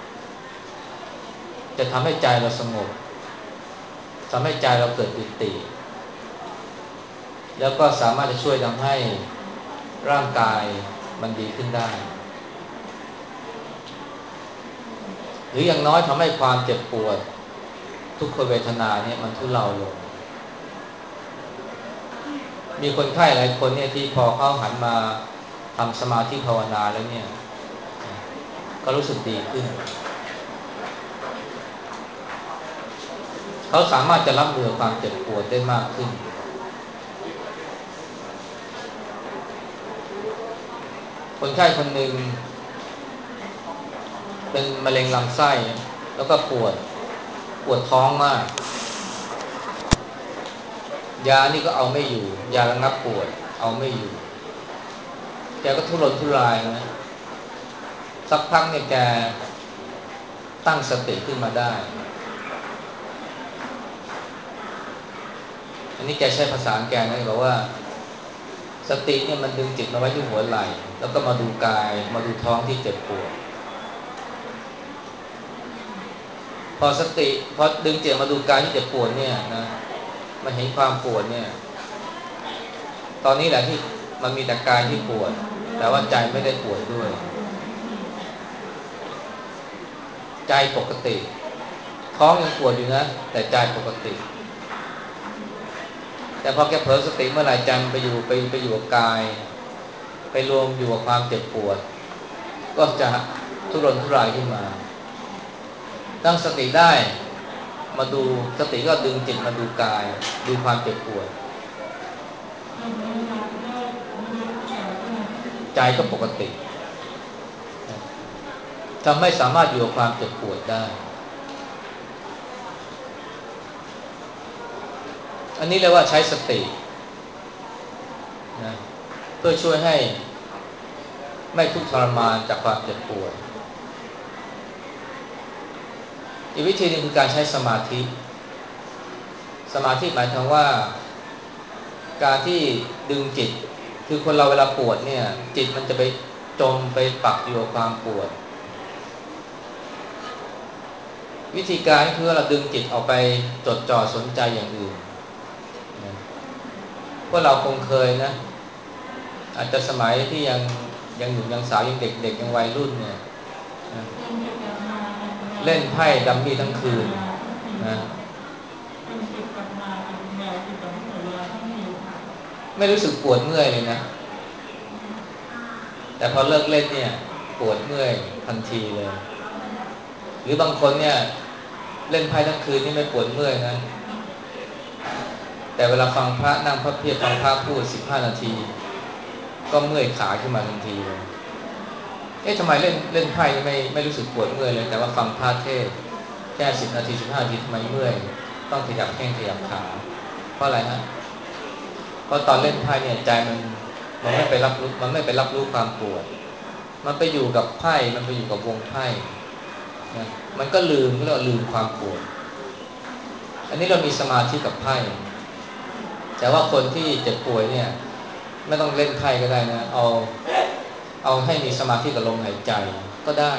จะทำให้ใจเราสงบทำให้ใจเราเกิดปิติแล้วก็สามารถจะช่วยทำให้ร่างกายมันดีขึ้นได้หรืออย่างน้อยทำให้ความเจ็บปวดทุกขเวทนาเนี่ยมันทุเลาลงมีคนไข้หลายคนเนี่ยที่พอเขาหันมาทำสมาธิภาวนาแล้วเนี่ยก็รู้สึกดีขึ้นเขาสามารถจะรับมือความเจ็บปวดได้มากขึ้นคนไข้คนหนึ่งเป็นมะเร็งลำไส้แล้วก็ปวดปวดท้องมากยานี่ก็เอาไม่อยู่ยาระงับปวดเอาไม่อยู่แกก็ทุรนทุรายนะสักพักเนี่ยแกตั้งสติขึ้นมาได้อันนี้แกใช้ภาษาแกนะบอกว่าสติเนี่ยมันดึงจิตมาไว้ที่หัวไหล่แล้วก็มาดูกายมาดูท้องที่เจ็บปวดพอสติพอดึงจิตมาดูกายที่เจ็บปวดเนี่ยนะมาเห็นความปวดเนี่ยตอนนี้แหละที่มันมีแต่กายที่ปวดแต่ว่าใจไม่ได้ปวดด้วยใจปกติท้องยังปวดอยู่นะแต่ใจปกติแต่พอแกเผลอสติเมื่อไหร่ใจมันไปอยู่ไปไปอยู่กับกายไปรวมอยู่กับความเจ็บปวดก็จะทุรนทุรายขึ้นมาตั้งสติได้มาดูสติก็ดึงจิตมาดูกายดูความเจ็บปวดใจก็ปกติทำให้สามารถอยู่กับความเจ็บปวดได้อันนี้เรียกว่าใช้สตินะเพื่อช่วยให้ไม่ทุกข์ทรมานจากความเจ็บปวดอีกวิธีหนึ่งคือการใช้สมาธิสมาธิหมายถึงว่าการที่ดึงจิตคือคนเราเวลาปวดเนี่ยจิตมันจะไปจมไปปักอยู่กับความปวดวิธีการคือเราดึงจิตออกไปจดจ่อสนใจอย่างอื่นนะพวกเราคงเคยนะอาจจะสมัยที่ยังยังหนุ่มยังสาวยังเด็กๆยังวัยรุ่นเนี่ยนะเล่นไพ่ดัมมี่ทั้งคืนนะไม่รู้สึกปวดเมื่อยเลยนะแต่พอเลิกเล่นเนี่ยปวดเมื่อยทันทีเลยหรือบางคนเนี่ยเล่นไพ่ทั้งคืนนี่ไม่ปวดเมื่อยนะแต่เวลาฟังพระนั่งพระเพียรฟังพระพูดสิบห้านาทีก็เมื่อยขาขึ้นมาทันทีเลยเอ๊ะทำไมเล่นเล่นไพ่ไม่ไม่รู้สึกปวดเมื่อยเลยแต่ว่าฟังพระเทศแค่สิบนาทีสิบห้านาทีทำไมเมื่อยต้องขยับแข้งขยับขาเพราะอะไรฮะเพราะตอนเล่นไพ่เนี่ยใจมันมันไม่ไปรับรู้มันไม่ไปรับรู้ความปวดมันไปอยู่กับไพ่มันไปอยู่กับวงไพ่นะมันก็ลืมก็เรียกว่าลืมความปวดอันนี้เรามีสมาธิกับไพ่แต่ว่าคนที่เจ็บป่วยเนี่ยไม่ต้องเล่นไพ่ก็ได้นะเอาเอาให้มีสมาธิกับลมหายใจก็ได้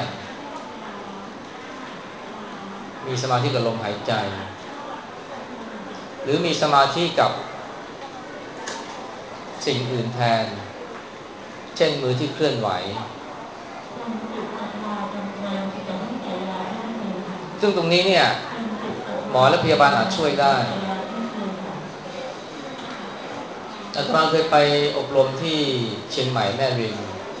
มีสมาธิกับลมหายใจหรือมีสมาธิกับสิ่งอื่นแทนเช่นมือที่เคลื่อนไหวซึ่งตรงนี้เนี่ยหมอและพยาบาลอาจช่วยได้อาตมาเคยไปอบรมที่เชียงใหม่แม่ริม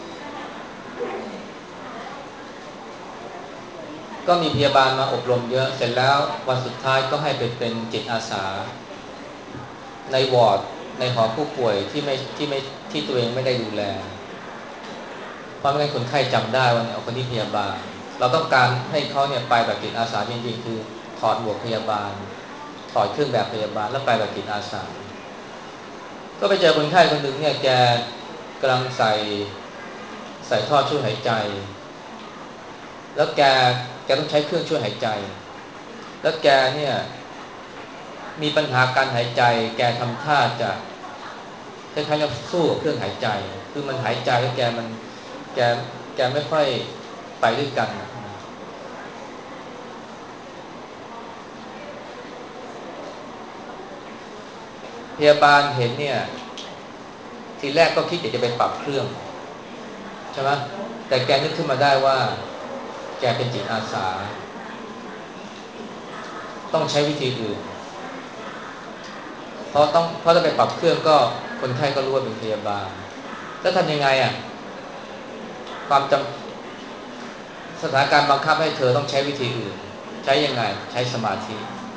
ก็มีพยาบาลมาอบรมเยอะเสร็จแล้ววันสุดท้ายก็ให้ไปเป็นจิตอาสาในวอร์ดในหอผู้ป่วยที่ไม่ที่ไม่ที่ตัวเองไม่ได้ดูแลเพราะไม่งั้นคนไข้จำได้ว่าเนี่ยเอาคนที่พยาบาลเราต้องการให้เขาเนี่ยไปแบบจิตอาสาจริงๆคือถอดหมวกพยาบาลถอดเครื่องแบบพยาบาลแล้วไปแบบจิตอาสาก็ไปเจอคนไข้คนหนึ่งเนี่ยแกกำลังใส่ใส่ท่อช่วยหายใจแล้วแกแกต้องใช้เครื่องช่วยหายใจแล้วแกเนี่ยมีปัญหาการหายใจแกทำท่าจะคล้ายๆกับสู้กับเครื่องหายใจคือมันหายใจแล้วแกมันแกแกไม่ค่อยไปด้วยกันพยาบาลเห็นเนี่ยทีแรกก็คิดอยากจะไปปรับเครื่องใช่ไหมแต่แกนึกขึ้นมาได้ว่าแกเป็นจิตอาสาต้องใช้วิธีอื่นเพราะต้องเพราะถ้าไปปรับเครื่องก็คนไข้ก็รู้ว่าเป็นพยาบาลแล้วทำยังไงอ่ะความจำสถานการณ์บังคับให้เธอต้องใช้วิธีอื่นใช้ยังไงใช้สมาธิ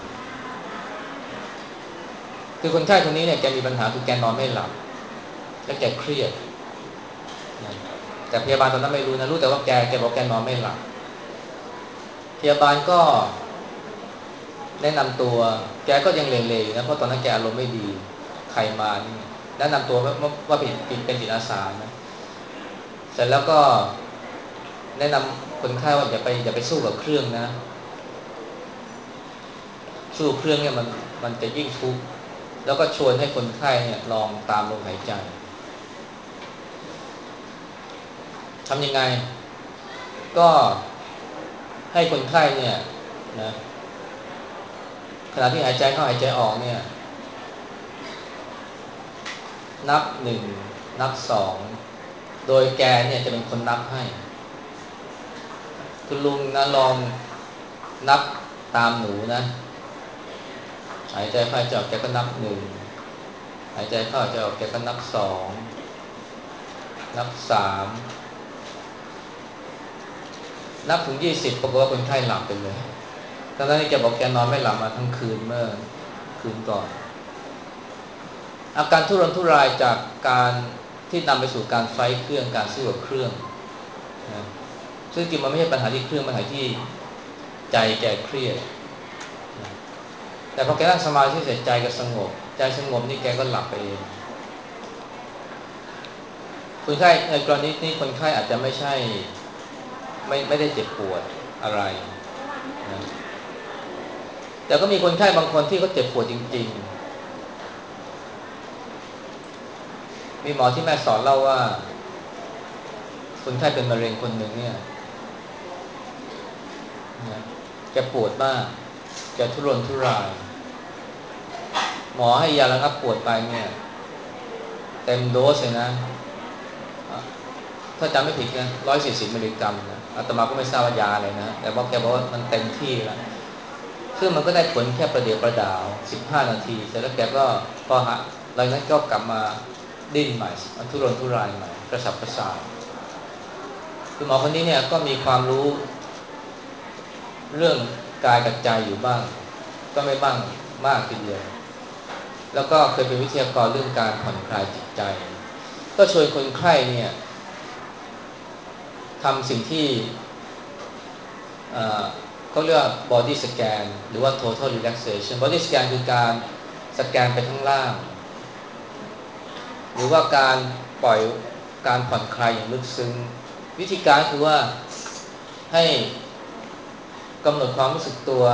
คือคนไข้คนนี้เนี่ยแกมีปัญหาคือแกนอนไม่หลับและแกเครียดแต่พยาบาลตอนนั้นไม่รู้นะรู้แต่ว่าแกแกบอกแกนอนไม่หลับพยาบาลก็แนะนำตัวแกก็ยังเลวๆนะเพราะตอนนั้นแกอารมณ์ไม่ดีใครมานี่แนะนำตัวว่าว่าเป็นเป็นจิตอาสานะเสร็จแล้วก็แนะนำคนไข้ว่าอย่าไปอย่าไปสู้กับเครื่องนะสู้เครื่องเนี่ยมันมันจะยิ่งทุกข์แล้วก็ชวนให้คนไข้เนี่ยลองตามลมหายใจทำยังไงก็ให้คนไข้เนี่ยนะขณะที่หายใจเข้าหายใจออกเนี่ยนับหนึ่งนับสองโดยแกเนี่ยจะเป็นคนนับให้คุณลุงนะลองนับตามหนูนะหายใจเข้าหายใจออกแกก็นับหนึ่งหายใจเข้าหายใจออกแกก็นับสองนับสามนับถึงยี่สิบปรากฏว่าคนไข้หลับไปเลยตอนนั้นแกบอกแกนอนไม่หลับมาทั้งคืนเมื่อคืนก่อนอาการทุรนทุรายจากการที่นำไปสู่การไฟเครื่องการสู้กับเครื่องนะซึ่งจริงมันไม่ใช่ปัญหาที่เครื่องปัญหาที่ใจแกเครียดนะแต่พอแกนั่งสมาธิเสร็จใจก็สงบใจสงบนี่แกก็หลับไปเองคนไข้ในกรณีนี้คนไข้อาจจะไม่ใช่ไม่ไม่ได้เจ็บปวดอะไรนะแต่ก็มีคนไข้บางคนที่เขาเจ็บปวดจริงๆมีหมอที่แม่สอนเล่าว่าคนไข้เป็นมะเร็งคนหนึ่งเนี่ยนะแกปวดมากแกทุรนทุรายหมอให้ยาระงับปวดไปเนี่ยเต็มโดสเลยนะถ้าจำไม่ผิดนะร้อยสี่สิบมิลลิกรัมนะอาตมาก็ไม่ทราบว่ายาอะไรนะแต่ว่าแกบอกว่ามันเต็มที่แล้วซึ่งมันก็ได้ผลแค่ประเดี๋ยวประดาวสิบห้านาทีเสร็จแล้วแกก็พอหะหลังนั้นก็กลับมาดิ้นใหม่ทุรนทุรายใหม่กระสับกระส่ายคือหมอคนนี้เนี่ยก็มีความรู้เรื่องกายกับใจอยู่บ้างก็ไม่บ้างมากทีเดียวแล้วก็เคยเป็นวิทยากรเรื่องการผ่อนคลายจิตใจก็ชวนคนไข้เนี่ยทำสิ่งที่เขาเรียกว่า body scan หรือว่า total relaxation body scan คือการสแกนไปข้างล่างหรือว่าการปล่อยการผ่อนคลายอย่างลึกซึ้งวิธีการคือว่าให้กำหนดความรู้สึกตัว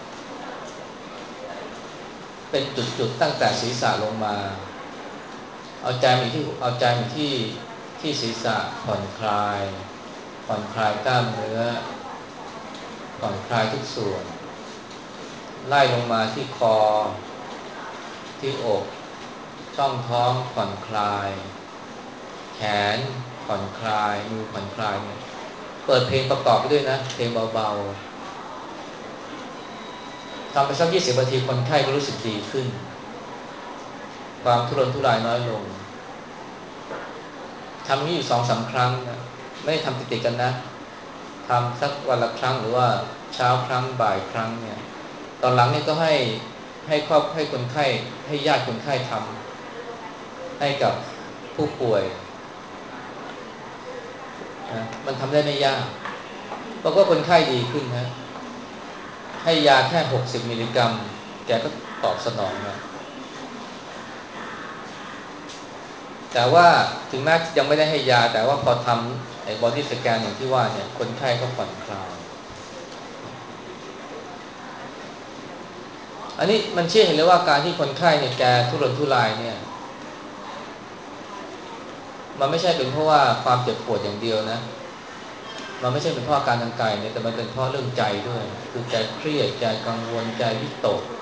เป็นจุดๆตั้งแต่ศีรษะลงมาเอาใจมาที่เอาใจมาที่ที่ศีรษะผ่อนคลายผ่อนคลายกล้ามเนื้อผ่อนคลายทุกส่วนไล่ลงมาที่คอที่อกช่องท้องผ่อนคลายแขนผ่อนคลายมือผ่อนคลายเนี่ยเปิดเพลงประกอบไปด้วยนะเพลงเบาๆทำไปสักยี่สิบนาทีคนไข้ก็รู้สึกดีขึ้นความทุรนทุรายน้อยลงทำนี้อยู่สองสามครั้งนะไม่ได้ทำติดๆกันนะทำสักวันละครั้งหรือว่าเช้าครั้งบ่ายครั้งเนี่ยตอนหลังเนี่ยก็ให้ให้ครอบให้คนไข้ให้ญาติคนไข้ทำให้กับผู้ป่วยนะมันทำได้ไม่ยากเพราะว่าคนไข้ดีขึ้นนะให้ยาแค่หกสิบมิลลิกรัมแกก็ตอบสนองนะแต่ว่าถึงแม้ยังไม่ได้ให้ยาแต่ว่าพอทำไอ้บอดี้สแกนอย่างที่ว่าเนี่ยคนไข้ก็ผ่อนคลายอันนี้มันเชื่อเห็นเลยว่าการที่คนไข้เนี่ยแกทุรนทุรายเนี่ยมันไม่ใช่เป็นเพราะว่าความเจ็บปวดอย่างเดียวนะมันไม่ใช่เป็นเพราะอาการทางกายเนี่ยแต่มันเป็นเพราะเรื่องใจด้วยคือใจเครียดใจกังวลใจวิตก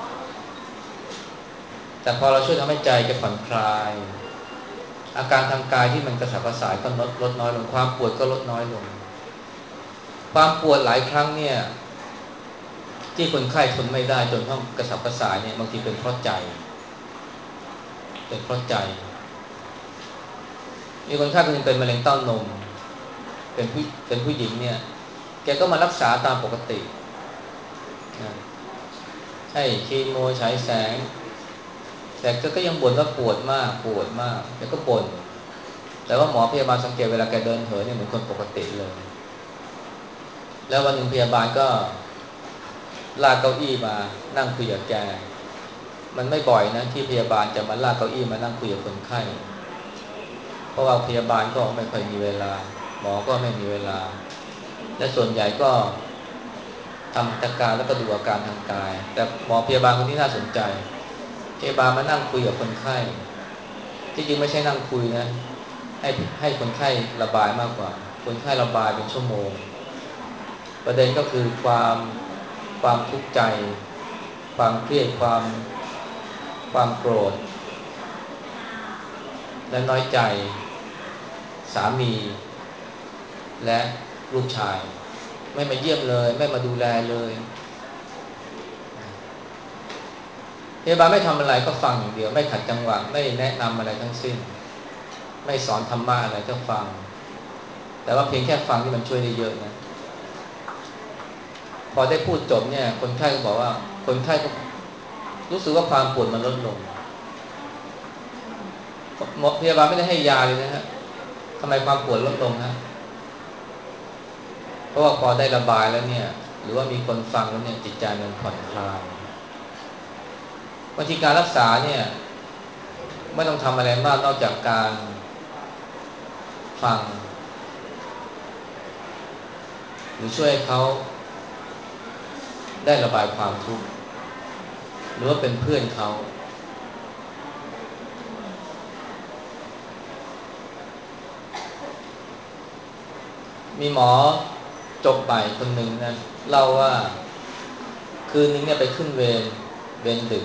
แต่พอเราช่วยทำให้ใจแกผ่อนคลายอาการทางกายที่มันกระสับกระส่ายก็ลดลดน้อยลงความปวดก็ลดน้อยลงความปวดหลายครั้งเนี่ยที่คนไข้ทนไม่ได้จนต้องกระสับกระส่ายเนี่ยบางทีเป็นเพราะใจเป็นเพราะใจมีคนไข้คนหนึงเป็นมะเร็งเต้านมเป็นผู้เป็นผู้หญิงเนี่ยแกก็มารักษาตามปกตินะให้คีโมฉายแสงแต่ก็ยังบ่นว่าปวดมากปวดมากแกก็บ่นแต่ว่าหมอพยาบาลสังเกตเวลาแกเดินเหินเนี่ยเหมือนคนปกติเลยแล้ววันหนึ่งพยาบาลก็ลากเก้าอี้มานั่งคุยกับแกมันไม่บ่อยนะที่พยาบาลจะมาลากเก้าอี้มานั่งคุยกับคนไข้เพราะว่าพยาบาลก็ไม่ค่อยมีเวลาหมอก็ไม่มีเวลาและส่วนใหญ่ก็ทำอาการแล้วก็ดูอาการทางกายแต่หมอพยาบาลคนนี้น่าสนใจพยาบาลมานั่งคุยกับคนไข้ที่จริงไม่ใช่นั่งคุยนะให้ให้คนไข้ระบายมากกว่าคนไข้ระบายเป็นชั่วโมงประเด็นก็คือความความทุกข์ใจความเครียดความความโกรธและน้อยใจสามีและลูกชายไม่มาเยี่ยมเลยไม่มาดูแลเลยพยาบาลไม่ทำอะไรก็ฟังอย่างเดียวไม่ขัดจังหวะไม่แนะนำอะไรทั้งสิ้นไม่สอนธรรมะอะไรก็ฟังแต่ว่าเพียงแค่ฟังที่มันช่วยได้เยอะนะพอได้พูดจบเนี่ยคนไข้ก็บอกว่าคนไข้ก็รู้สึกว่าความปวดมันลดลงหมอพยาบาลไม่ได้ให้ยาเลยนะฮะทำไมความปวดลดลงฮะเพราะว่าพอได้ระบายแล้วเนี่ยหรือว่ามีคนฟังแล้วเนี่ยจิตใจมันผ่อนคลายางทีการรักษาเนี่ยไม่ต้องทำอะไรมากนอกจากการฟังหรือช่วยเขาได้ระบายความทุกข์หรือว่าเป็นเพื่อนเขามีหมอจบใหม่คนหนึ่งนะเล่าว่าคืนนึงเนี่ยไปขึ้นเวรเวรดึก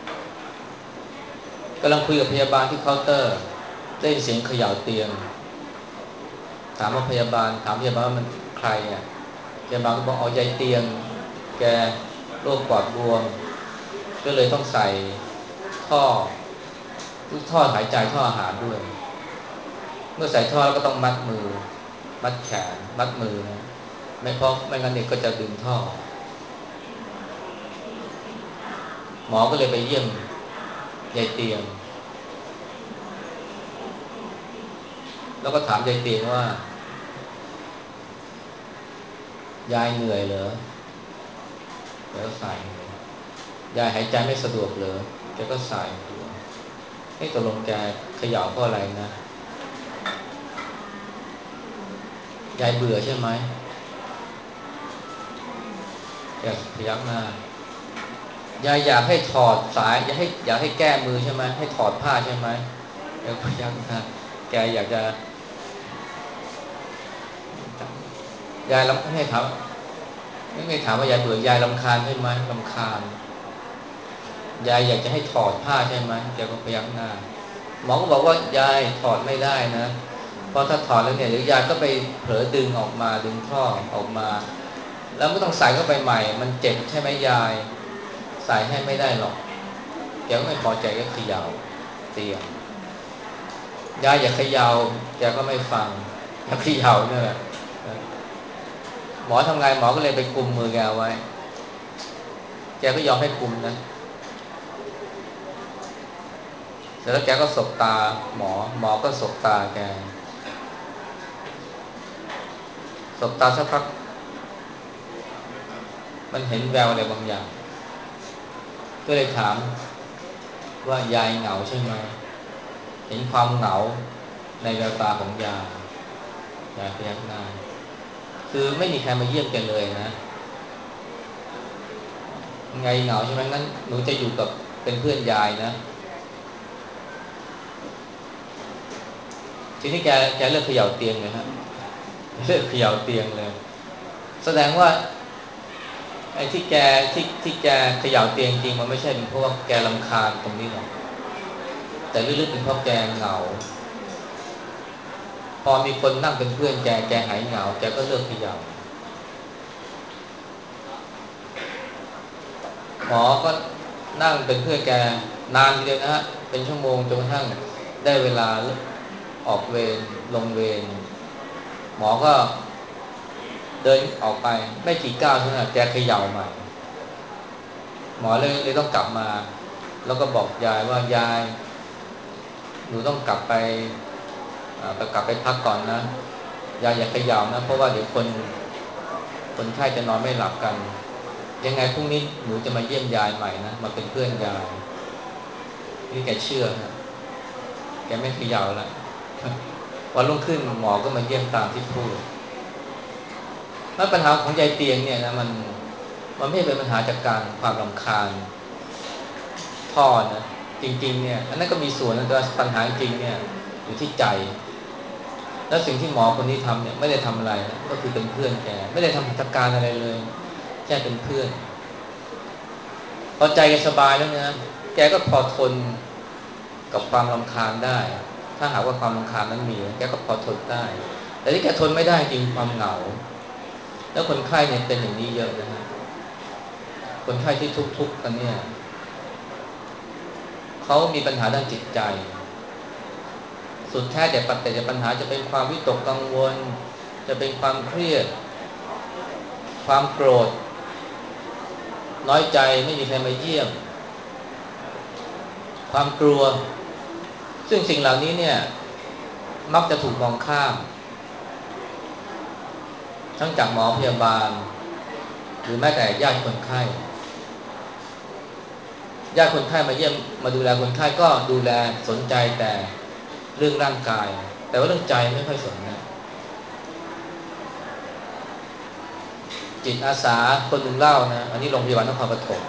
กำลังคุยกับพยาบาลที่เคาน์เตอร์ได้ยินเสียงเขย่าเตียงถามว่าพยาบาลถามพยาบาลว่ามันใครอ่ะพยาบาลก็บอกเอายายเตียงแกโรคปอดบวมก็เลยต้องใส่ท่อทุกท่อหายใจท่ออาหารด้วยเมื่อใส่ท่อแล้วก็ต้องมัดมือมัดแขนมัดมือนะไม่เพราะไม่งั้นเด็กก็จะดึงท่อหมอก็เลยไปเยี่ยมยายเตียงแล้วก็ถามยายเตียงว่ายายเหนื่อยเหรอแกก็สายหัวยายหายใจไม่สะดวกเหรอแกก็สายหัวไอ้ตกลงแกเขย่าเพราะอะไรนะยายเบื่อใช่ไหมแกพยักหน้ายายอยากให้ถอดสายอยากให้อยากให้แก้มือใช่ไหมให้ถอดผ้าใช่ไหมแกพยักหน้าแกอยากจะยายรำให้ถามไม่ไม่ถามว่ายายเบื่อยายรำคาญใช่ไหมรำคาญยายอยากจะให้ถอดผ้าใช่ไหมแกก็พยักหน้าหมอก็บอกว่ายายถอดไม่ได้นะเพราะถ้าถอดแล้วเนี่ยเดี๋ยวยายก็ไปเผลอดึงออกมาดึงท่อออกมาแล้วไม่ต้องใส่เข้าไปใหม่มันเจ็บใช่ไหมยายใส่ให้ไม่ได้หรอกแกก็ไม่พอใจก็เขย่าเตียงยายอย่าเขย่าแกก็ไม่ฟังอยากเขย่าเนี่ยแหละหมอทำไงหมอก็เลยไปกุมมือแกไว้แกก็ยอมให้กุมนะเสร็จแล้วแกก็สบตาหมอหมอก็สบตาแกสบตาสักพักมันเห็นแววอะไรบางอย่างก็เลยถามว่ายายเหงาใช่ไหมเห็นความเหงาในแววตาของยายยายพยักหน้าคือไม่มีใครมาเยี่ยมแกเลยนะไงเหงาใช่ไหมงั้นหนูจะอยู่กับเป็นเพื่อนยายนะทีนี้แกแกเลิกเขย่าเตียงเลยฮะเลิกเขย่าเตียงเลยแสดงว่าไอ้ที่แกที่ที่แกเขย่าเตียงจริงมันไม่ใช่เป็นเพราะว่าแกรำคาญตรงนี้หรอกแต่ลึกๆเป็นเพราะแกเหงาพอมีคนนั่งเป็นเพื่อนแกแกหายเหงาแกก็เลิกเขย่าหมอก็นั่งเป็นเพื่อนแกนานทีเดียวนะฮะเป็นชั่วโมงจนกระทั่งได้เวลาออกเวรลงเวรหมอก็เดินออกไปไม่กี่ก้าวเท่านั้นแกเขย่าใหม่หมอเลยเลยต้องกลับมาแล้วก็บอกยายว่ายายหนูต้องกลับไปไปกลับไปพักก่อนนะยายอย่าเขย่านะเพราะว่าเดี๋ยวคนคนไข้จะนอนไม่หลับกันยังไงพรุ่งนี้หนูจะมาเยี่ยมยายใหม่นะมาเป็นเพื่อนยายนี่แกเชื่อฮะแกไม่เขย่าแล้ววันรุ่งขึ้นหมอก็มาเยี่ยมตามที่พูดแล้วปัญหาของยายเตียงเนี่ยนะมันมันไม่เป็นปัญหาจากการความรำคาญพ่อนะจริงๆเนี่ยอันนั้นก็มีส่วนนะแต่ปัญหาจริงเนี่ยอยู่ที่ใจแล้วสิ่งที่หมอคนนี้ทำเนี่ยไม่ได้ทำอะไรนะก็คือเป็นเพื่อนแกไม่ได้ทำหัตถการอะไรเลยแค่เป็นเพื่อนพอใจแกสบายแล้วนะแกก็พอทนกับความรำคาญได้ถ้าหากว่าความรำคาญนั้นมีแกก็พอทนได้แต่ที่แกทนไม่ได้จริงความเหงาแล้วคนไข้เนี่ยเป็นอย่างนี้เยอะนะฮะคนไข้ที่ทุกข์ๆกันเนี่ยเขามีปัญหาด้านจิตใจสุดแท้แต่ปัจจัยปัญหาจะเป็นความวิตกกังวลจะเป็นความเครียดความโกรธน้อยใจไม่มีใครมาเยี่ยมความกลัวซึ่งสิ่งเหล่านี้เนี่ยมักจะถูกมองข้ามทั้งจากหมอพยาบาลหรือแม้แต่ญาติคนไข้ญาติคนไข้มาเยี่ยมมาดูแลคนไข้ก็ดูแลสนใจแต่เรื่องร่างกายแต่ว่าเรื่องใจไม่ค่อยสนนะจิตอาสาคนหนึ่งเล่านะอันนี้โรงพยาบาลนครปฐม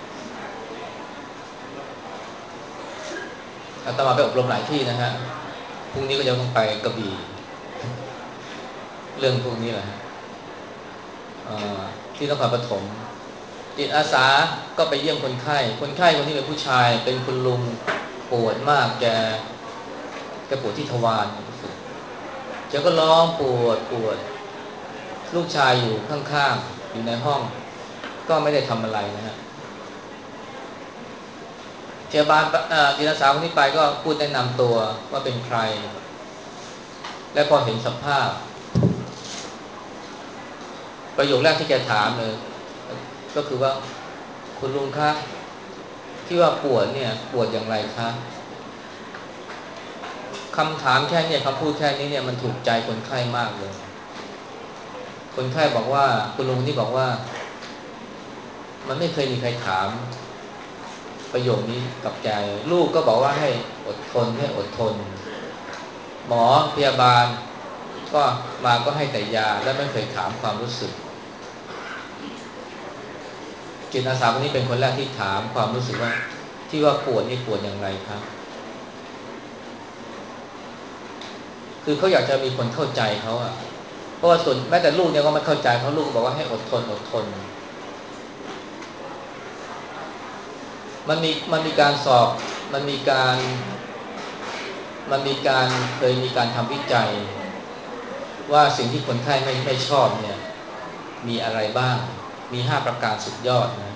อาตมาไปอบรมหลายที่นะฮะพรุ่งนี้ก็จะต้องไปกระบี่เรื่องพวกนี้แหละฮะที่นครปฐมจิตอาสาก็ไปเยี่ยมคนไข้คนไข้คนนี้เป็นผู้ชายเป็นคุณลุงปวดมากแกแกปวดที่ทวารรู้สึกแกก็ร้องปวดปวดลูกชายอยู่ข้างๆอยู่ในห้องก็ไม่ได้ทำอะไรนะฮะพยาบาลจิตอาสาคนนี้ไปก็พูดแนะนำตัวว่าเป็นใครและพอเห็นสภาพประโยคแรกที่แกถามเลยก็คือว่าคุณลุงคะที่ว่าปวดเนี่ยปวดอย่างไรคะคำถามแค่นี้คำพูดแค่นี้เนี่ยมันถูกใจคนไข้มากเลยคนไข้บอกว่าคุณลุงที่บอกว่ามันไม่เคยมีใครถามประโยคนี้กับแกลูกก็บอกว่าให้อดทนให้อดทนหมอพยาบาลก็มาก็ให้แต่ยาและไม่เคยถามความรู้สึกจิตอาสาคนนี้เป็นคนแรกที่ถามความรู้สึกว่าที่ว่าปวดนี่ปวดอย่างไรครับคือเขาอยากจะมีคนเข้าใจเขาอะเพราะว่าส่วนแม้แต่ลูกเนี่ยก็ไม่เข้าใจเขาลูกบอกว่าให้อดทนอดทนมันมีมันมีการสอบมันมีการมันมีการเคยมีการทำวิจัยว่าสิ่งที่คนไข้ไม่ไม่ชอบเนี่ยมีอะไรบ้างมีห้าประการสุดยอดนะ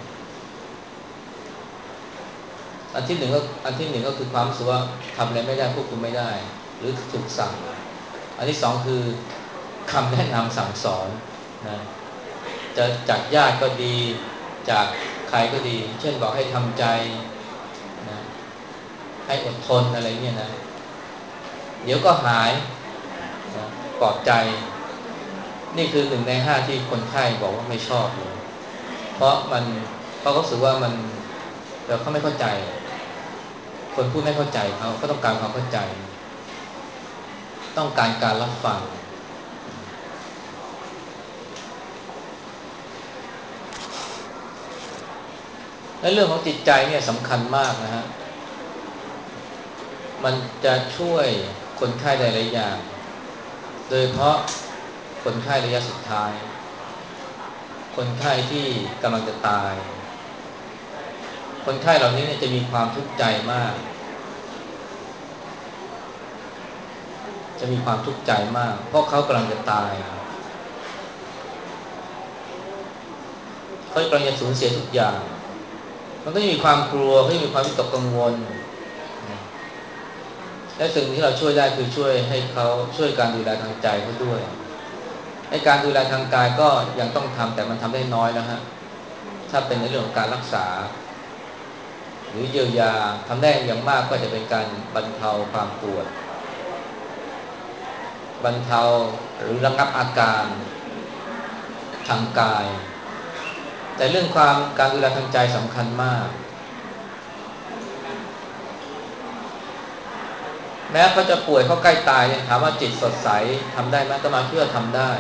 อันที่หนึ่งก็อันที่หนึ่งก็คือความรู้สึกว่าทำอะไรไม่ได้ควบคุมไม่ได้หรือถูกสั่งอันที่สองคือคำแนะนำสั่งสอนนะจะจากญาติก็ดีจากใครก็ดีเช่นบอกให้ทำใจนะให้อดทนอะไรเงี้ยนะเดี๋ยวก็หายนะปลอบใจนี่คือหนึ่งในห้าที่คนไข้บอกว่าไม่ชอบเลยเพราะมันเขาก็รู้สึกว่ามันเราเขาไม่เข้าใจคนพูดไม่เข้าใจเขาก็ต้องการความเข้าใจต้องการการรับฟังและเรื่องของจิตใจเนี่ยสำคัญมากนะฮะมันจะช่วยคนไข้หลายๆอย่างโดยเฉพาะคนไข้ระยะสุดท้ายคนไข้ที่กำลังจะตายคนไข้เหล่านี้เนี่ยจะมีความทุกข์ใจมากจะมีความทุกข์ใจมากเพราะเขากำลังจะตายเขากำลังจะสูญเสียทุกอย่างมันก็จะมีความกลัวเขาจะมีความวิตกกังวลและสิ่งที่เราช่วยได้คือช่วยให้เขาช่วยการดูแลทางใจเขาด้วยในการดูแลทางกายก็ยังต้องทำแต่มันทำได้น้อยแล้วฮะถ้าเป็นในเรื่องของการรักษาหรือเยียวยาทำได้อย่างมากก็จะเป็นการบรรเทาความปวดบรรเทาหรือระงับอาการทางกายแต่เรื่องความการดูแลทางใจสำคัญมากแม้เขาจะป่วยเขาใกล้ตายเนี่ยถามว่าจิตสดใสทำได้ไหมก็มาเชื่อทำได้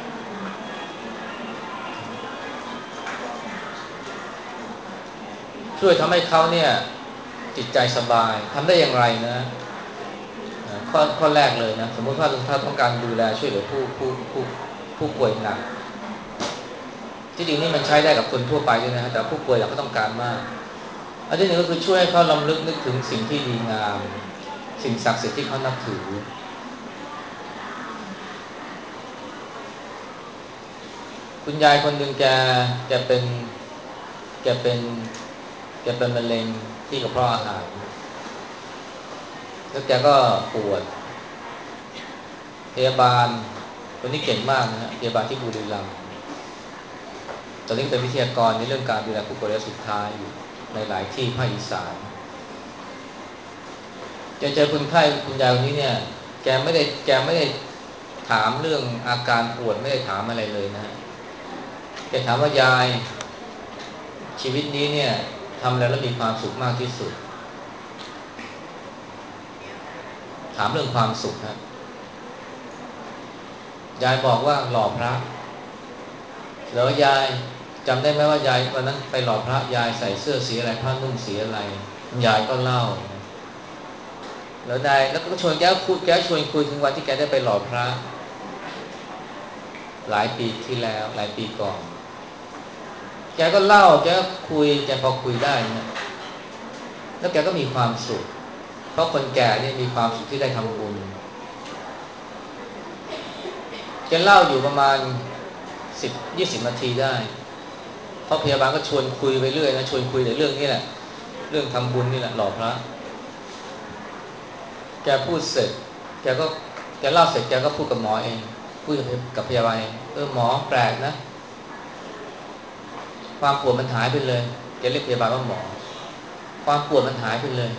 ช่วยทำให้เขาเนี่ยจิตใจสบายทำได้อย่างไรนะข้อข้อแรกเลยนะสมมติว่าถ้าต้องการดูแลช่วยเหลือผู้ผู้ผู้ผู้ป่วยหนักที่จริงนี่มันใช้ได้กับคนทั่วไปด้วยนะฮะแต่ผู้ป่วยเราก็ต้องการมากอันที่หนึ่งก็คือช่วยให้เขาลำลึกนึกถึงสิ่งที่ดีงามสิ่งศักดิ์สิทธิ์ที่เขานับถือคุณยายคนหนึ่งแกแกเป็นแกเป็นแกเป็นมะเร็งที่กระเพาะอาหารแล้วแกก็ปวดพยาบาลคนนี้เก่งมากนะฮะพยาบาลที่บุรีรัมย์ตอนนี้เป็นวิทยากรในเรื่องการดูแลผู้ป่วยระยะสุดท้ายอยู่ในหลายที่ภาคอีสานแกเจอคนไข้คุณยายคนนี้เนี่ยแกไม่ได้แกไม่ได้ถามเรื่องอาการปวดไม่ได้ถามอะไรเลยนะฮะแกถามว่ายายชีวิตนี้เนี่ยทำอะไรแล้วมีความสุขมากที่สุดถามเรื่องความสุขครับยายบอกว่าหล่อพระแล้วยายจำได้ไหมว่ายายวันนั้นไปหล่อพระยายใส่เสื้อสีอะไรผ้านุ่งสีอะไรยายก็เล่าแล้วได้แล้วก็ชวนแกคุยแกชวนคุยถึงวันที่แกได้ไปหล่อพระหลายปีที่แล้วหลายปีก่อนแกก็เล่าแกคุยแกพอคุยได้นะแล้วแกก็มีความสุขเพราะคนแก่เนี่ยมีความสุขที่ได้ทำบุญแกเล่าอยู่ประมาณสิบยี่สิบนาทีได้เพราะพยาบาลก็ชวนคุยไปเรื่อยนะชวนคุยแต่เรื่องนี้แหละเรื่องทำบุญนี่แหละหล่อพระแกพูดเสร็จแกก็แกเล่าเสร็จแกก็พูดกับหมอเองพูดกับพยาบาลเองเออหมอแปลกนะความปวดมันหายไปเลยแกเรียกพยาบาลว่าหมอความปวดมันหายไปเลย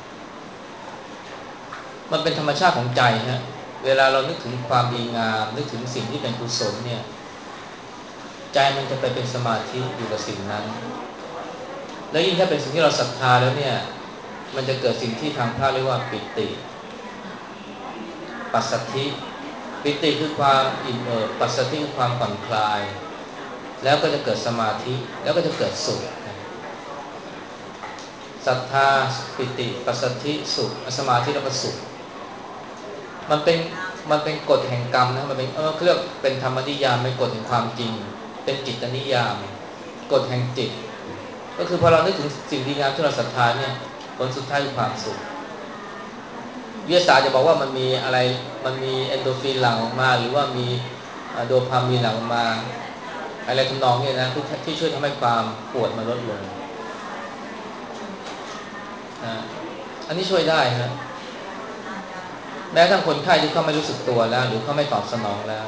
มันเป็นธรรมชาติของใจฮะเวลาเรานึกถึงความดีงามนึกถึงสิ่งที่เป็นกุศลเนี่ยใจมันจะไปเป็นสมาธิอยู่กับสิ่งนั้นแล้วยิ่งถ้าเป็นสิ่งที่เราศรัทธาแล้วเนี่ยมันจะเกิดสิ่งที่ทางพระเรียกว่าปิติปัสสัทธิปิติคือความอิ่มเอิบปัสสัทธิคือความผ่อนคลายแล้วก็จะเกิดสมาธิแล้วก็จะเกิดสุขศรัทธาปิติปัสสัทธิสุขสมาธิแล้วก็สุขมันเป็นมันเป็นกฎแห่งกรรมนะมันเป็นเออเรียกเป็นธรรมนิยามเป็นกฎแห่งความจริงเป็นจิตนิยามกฎแห่งจิตก็คือพอเรานึกถึงสิ่งดีงามที่เราศรัทธาเนี่ยผลสุดท้ายคือความสุขวิทยาศาสตร์จะบอกว่ามันมีอะไรมันมีเอนโดรฟินหลั่งออกมาหรือว่ามีโดพามีนหลั่งออกมาอะไรทำนองนี้นะที่ที่ช่วยทำให้ความปวดมันลดลงนะอันนี้ช่วยได้นะแม้ทั้งคนไข้ที่เขาไม่รู้สึกตัวแล้วหรือเขาไม่ตอบสนองแล้ว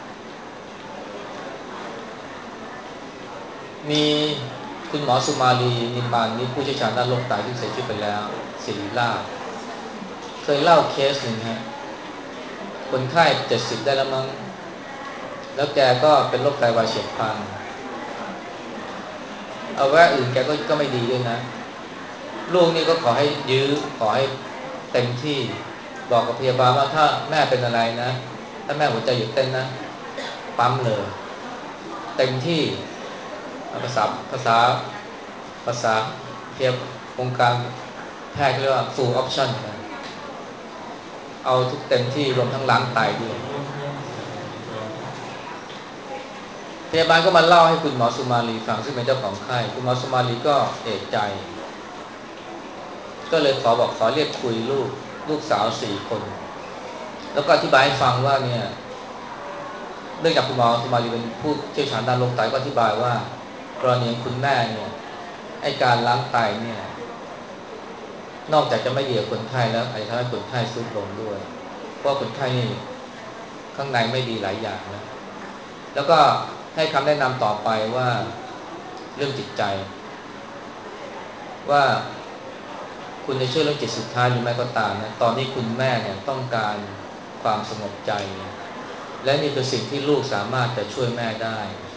มีคุณหมอสุมาลีนิมมานนี่ผู้เชี่ยวชาญด้านโรคไตที่เสียชีวิตไปแล้วศิริราชเคยเล่าเคสหนึ่งฮะคนไข้เจ็ดสิบได้แล้วมั้งแล้วแกก็เป็นโรคไตวายเฉียบพลันเอาแวะอื่นแกก็ก็ไม่ดีด้วยนะลูกนี่ก็ขอให้ยื้อขอให้เต็มที่บอกกับพยาบาลว่าถ้าแม่เป็นอะไรนะถ้าแม่หัวใจหยุดเต้นนะปั๊มเลยเต็มที่ภาษาภาษาภาษาเพียบวงการแพทย์เรียกว่า full option นะเอาทุกเต็มที่รวมทั้งล้างไตด้วยพยาบาลก็มาเล่าให้คุณหมอสุมาลีฟังซึ่งเป็นเจ้าของไข้คุณหมอสุมาลีก็เอะใจก็เลยขอบอกขอเรียกคุยลูกลูกสาวสี่คนแล้วก็อธิบายให้ฟังว่าเนี่ยเนื่องจากคุณหมอสุมาลีเป็นผู้เชี่ยวชาญด้านโรคไตก็อธิบายว่ากรณีของคุณแม่เนี่ยไอ้การล้างไตเนี่ยนอกจากจะไม่ดีกับคนไข้แล้วอาจจะทำให้คนไข้ทรุดลงด้วยเพราะคนไข้นี่ข้างในไม่ดีหลายอย่างนะแล้วก็ให้คำแนะนำต่อไปว่าเรื่องจิตใจว่าคุณจะช่วยเรื่องจิตสุดท้ายหรือไม่ก็ตามนะตอนนี้คุณแม่เนี่ยต้องการความสงบใจและนี่คือสิ่งที่ลูกสามารถจะช่วยแม่ได้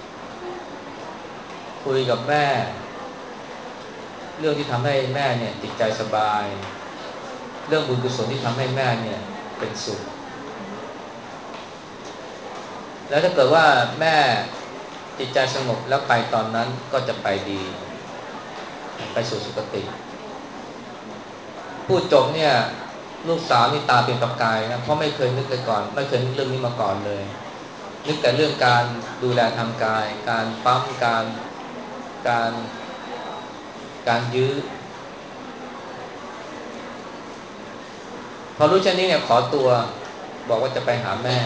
คุยกับแม่เรื่องที่ทำให้แม่เนี่ยจิตใจสบายเรื่องบุญกุศลที่ทำให้แม่เนี่ยเป็นสุขแล้วถ้าเกิดว่าแม่จิตใจสงบแล้วไปตอนนั้นก็จะไปดีไปสู่สุคติพูดจบเนี่ยลูกสาวนี่ตาเป็นประกายนะเพราะไม่เคยนึกเลยก่อนไม่เคยนึกเรื่องนี้มาก่อนเลยนึกแต่เรื่องการดูแลทางกายการปั๊มการการการยื้อพอรู้เช่นนี้เนี่ยขอตัวบอกว่าจะไปหาแม่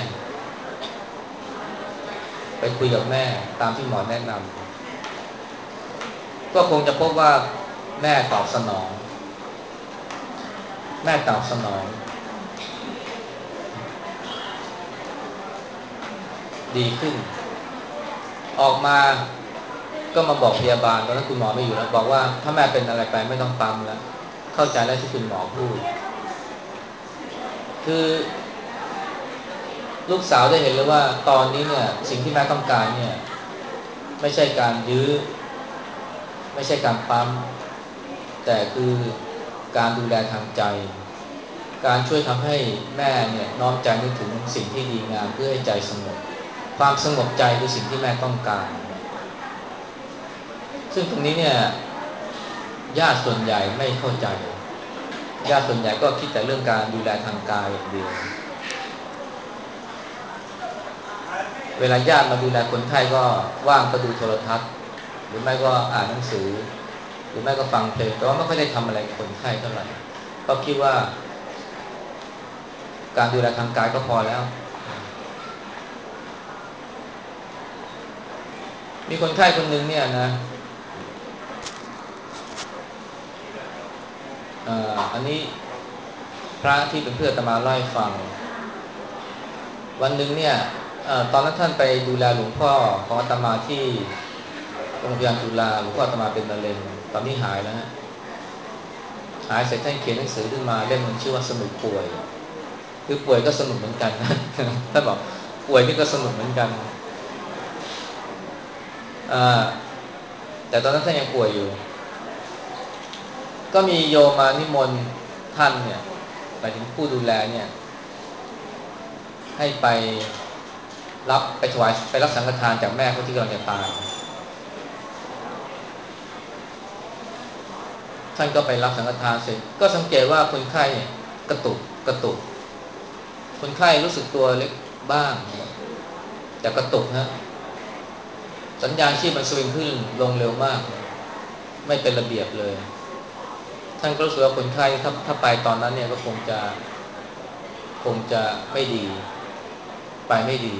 ไปคุยกับแม่ตามที่หมอแนะนำก็คงจะพบว่าแม่ตอบสนองแม่ตอบสนองดีขึ้นออกมาก็มาบอกพยาบาลตอนนั้นคุณหมอไม่อยู่แล้วบอกว่าถ้าแม่เป็นอะไรไปไม่ต้องปั๊มแล้วเข้าใจแล้วที่คุณหมอพูดคือลูกสาวได้เห็นเลยว่าตอนนี้เนี่ยสิ่งที่แม่ต้องการเนี่ยไม่ใช่การยื้อไม่ใช่การปั๊มแต่คือการดูแลทางใจการช่วยทำให้แม่เนี่ยน้อมใจนึกถึงสิ่งที่ดีงามเพื่อให้ใจสงบความสงบใจคือสิ่งที่แม่ต้องการซึ่งตรงนี้เนี่ยญาติส่วนใหญ่ไม่เข้าใจญาติส่วนใหญ่ก็คิดแต่เรื่องการดูแลทางกายอย่างเดียวเวลาญาติมาดูแลคนไข้ก็ว่างก็ดูโทรทัศน์หรือไม่ก็อ่านหนังสือหรือไม่ก็ฟังเพลงแต่ว่าไม่ค่อยได้ทำอะไรกับคนไข้เท่าไหร่ก็คิดว่าการดูแลทางกายก็พอแล้วมีคนไข้คนหนึ่งเนี่ยนะเอ่ออันนี้พระที่เป็นเพื่อนอาตมาเล่าให้ฟังวันหนึ่งเนี่ยเอ่อตอนนั้นท่านไปดูแลหลวงพ่อของอาตมาที่โรงพยาบาลจุฬาหลวงพ่ออาตมาเป็นมะเร็งตอนนี้หายแล้วฮะหายเสร็จท่านเขียนหนังสือขึ้นมาเล่มนึงชื่อว่าสนุกป่วยคือป่วยก็สนุกเหมือนกันนะท่านบอกป่วยนี่ก็สนุกเหมือนกันอ่าแต่ตอนนั้นท่านยังป่วยอยู่ก็มีโยมมานิมนต์ท่านเนี่ยหมายถึงผู้ดูแลเนี่ยให้ไปรับไปถวายไปรับสังฆทานจากแม่เขาที่กำลังจะตายท่านก็ไปรับสังฆทานเสร็จก็สังเกตว่าคนไข้เนี่ยกระตุกกระตุกคนไข้รู้สึกตัวเล็กบ้างแต่กระตุกฮะสัญญาณชีพมันสวิงขึ้นลงเร็วมากไม่เป็นระเบียบเลยท่านก็รู้สึกว่าคนไข้ถ้าถ้าไปตอนนั้นเนี่ยก็คงจะคงจะไม่ดีไปไม่ดี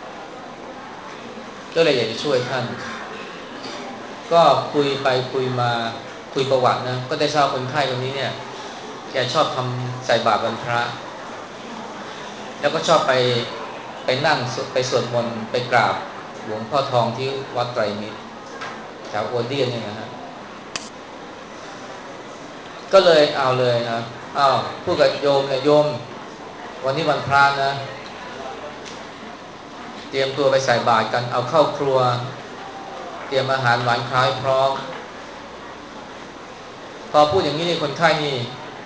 ก็เลยอยากจะช่วยท่านก็คุยไปคุยมาคุยประวัตินะก็ได้ทราบคนไข้คนนี้เนี่ยแกชอบทำใส่บาตรวันพระแล้วก็ชอบไปไปนั่งไปสวดมนต์ไปกราบหลวงพ่อทองที่วัดไตรมิตรแถวโอเดียนเนี่ยนะฮะก็เลยเอาเลยนะอ้าวพูดกับโยมเนี่ยโยมวันนี้วันพระนะเตรียมตัวไปใส่บาตรกันเอาเข้าครัวเตรียมอาหารหวานคล้ายพร้อมพอพูดอย่างนี้นี่คนไข้นี่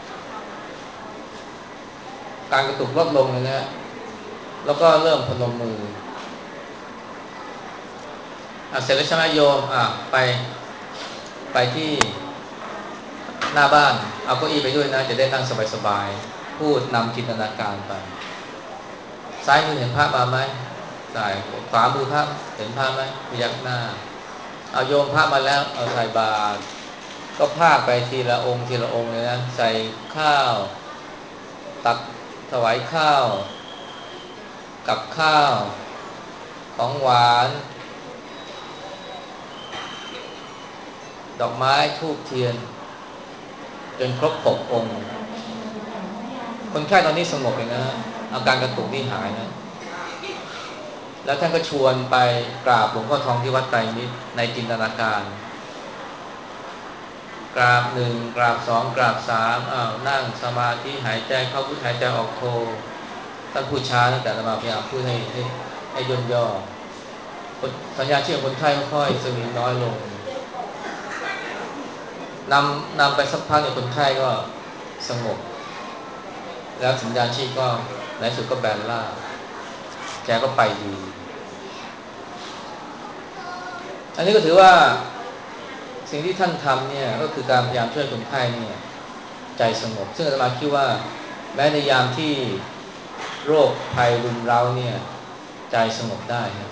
การกระตุกลดลงเลยนะแล้วก็เริ่มพนมมืออ่ะเสร็จแล้วใช่ไหมโยมอ่ะไปไปที่หน้าบ้านเอาเก้าอี้ไปด้วยนะจะได้นั่งสบายๆพูดนำจินตนาการไปซ้ายมือเห็นภาพมาไหมซ้ายขวามือภาพเห็นภาพไหมพยักหน้าเอาโยมภาพมาแล้วเอาใส่บาตรก็พากไปทีละองค์ทีละองค์เลยนะใส่ข้าวตักถวายข้าวกับข้าวของหวานดอกไม้ธูปเทียนจนครบหกองค์คนไข้ตอนนี้สงบเลยนะอาการกระตุกนี่หายนะแล้วท่านก็ชวนไปกราบหลวงพ่อทองที่วัดไตรมิตรในจินตนาการกราบหนึ่งกราบสองกราบสามอ้าวนั่งสมาธิหายใจเข้าพุทหายใจออกโทท่านพูดช้าตั้งแต่ละมาพยายามพูดให้ให้ให้ย่นย่อสัญญาณชีพของคนไข้ค่อยๆสวิงน้อยลงนำนำไปสักพักเนี่ยคนไข้ก็สงบแล้วสัญญาณชีพก็ในสุดก็แบนล่าแกก็ไปดีอันนี้ก็ถือว่าสิ่งที่ท่านทำเนี่ยก็คือการพยายามช่วยคนไข้เนี่ยใจสงบซึ่งอาตมาคิดว่าแม้ในยามที่โรคภัยรุมเร้าเนี่ยใจสงบได้นะ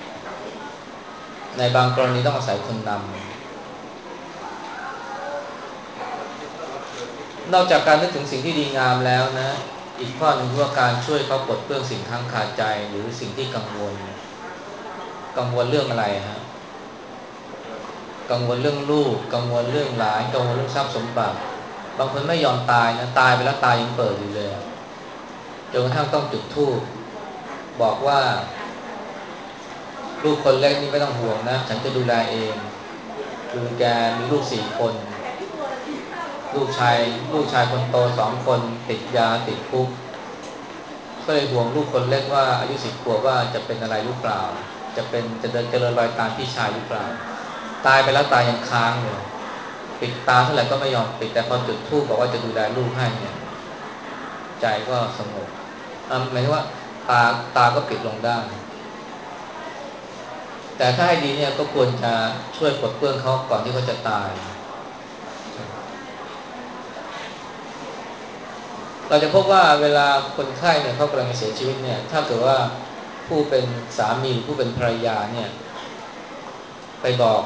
ในบางกรณีต้องอาศัยคนนำนอกจากการนึกถึงสิ่งที่ดีงามแล้วนะอีกข้อหนึ่งคือว่าการช่วยเขาปลดเปลื้องสิ่งค้างคาใจหรือสิ่งที่กังวลกังวลเรื่องอะไรฮะกังวลเรื่องลูกกังวลเรื่องหลานกังวลเรื่องทรัพย์สมบัติบางคนไม่ยอมตายนะตายไปแล้วตายยังเปิดอยู่เลยจนกระทั่งต้องจุดธูปบอกว่าลูกคนเล็กนี่ไม่ต้องห่วงนะฉันจะดูแลเองคือแกมีลูกสี่คนลูกชายลูกชายคนโตสองคนติดยาติดคุกก็เลยห่วงลูกคนเล็กว่าอายุสิบขวบว่าจะเป็นอะไรหรือเปล่าจะเป็นจะเดินเจริญรอยตามพี่ชายหรือเปล่าตายไปแล้วตายยังค้างเลยปิดตาเท่าไหร่ก็ไม่ยอมปิดแต่พอจุดธูปบอกว่าจะดูแลลูกให้เนี่ยใจก็สงบอ่าหมายถึงว่าตาตาก็ปิดลงได้แต่ถ้าให้ดีเนี่ยก็ควรจะช่วยปลดเปลื้องเขาก่อนที่เขาจะตายเราจะพบว่าเวลาคนไข้เนี่ยเขากำลังจะเสียชีวิตเนี่ยถ้าเกิดว่าผู้เป็นสามีหรือผู้เป็นภรรยาเนี่ยไปบอก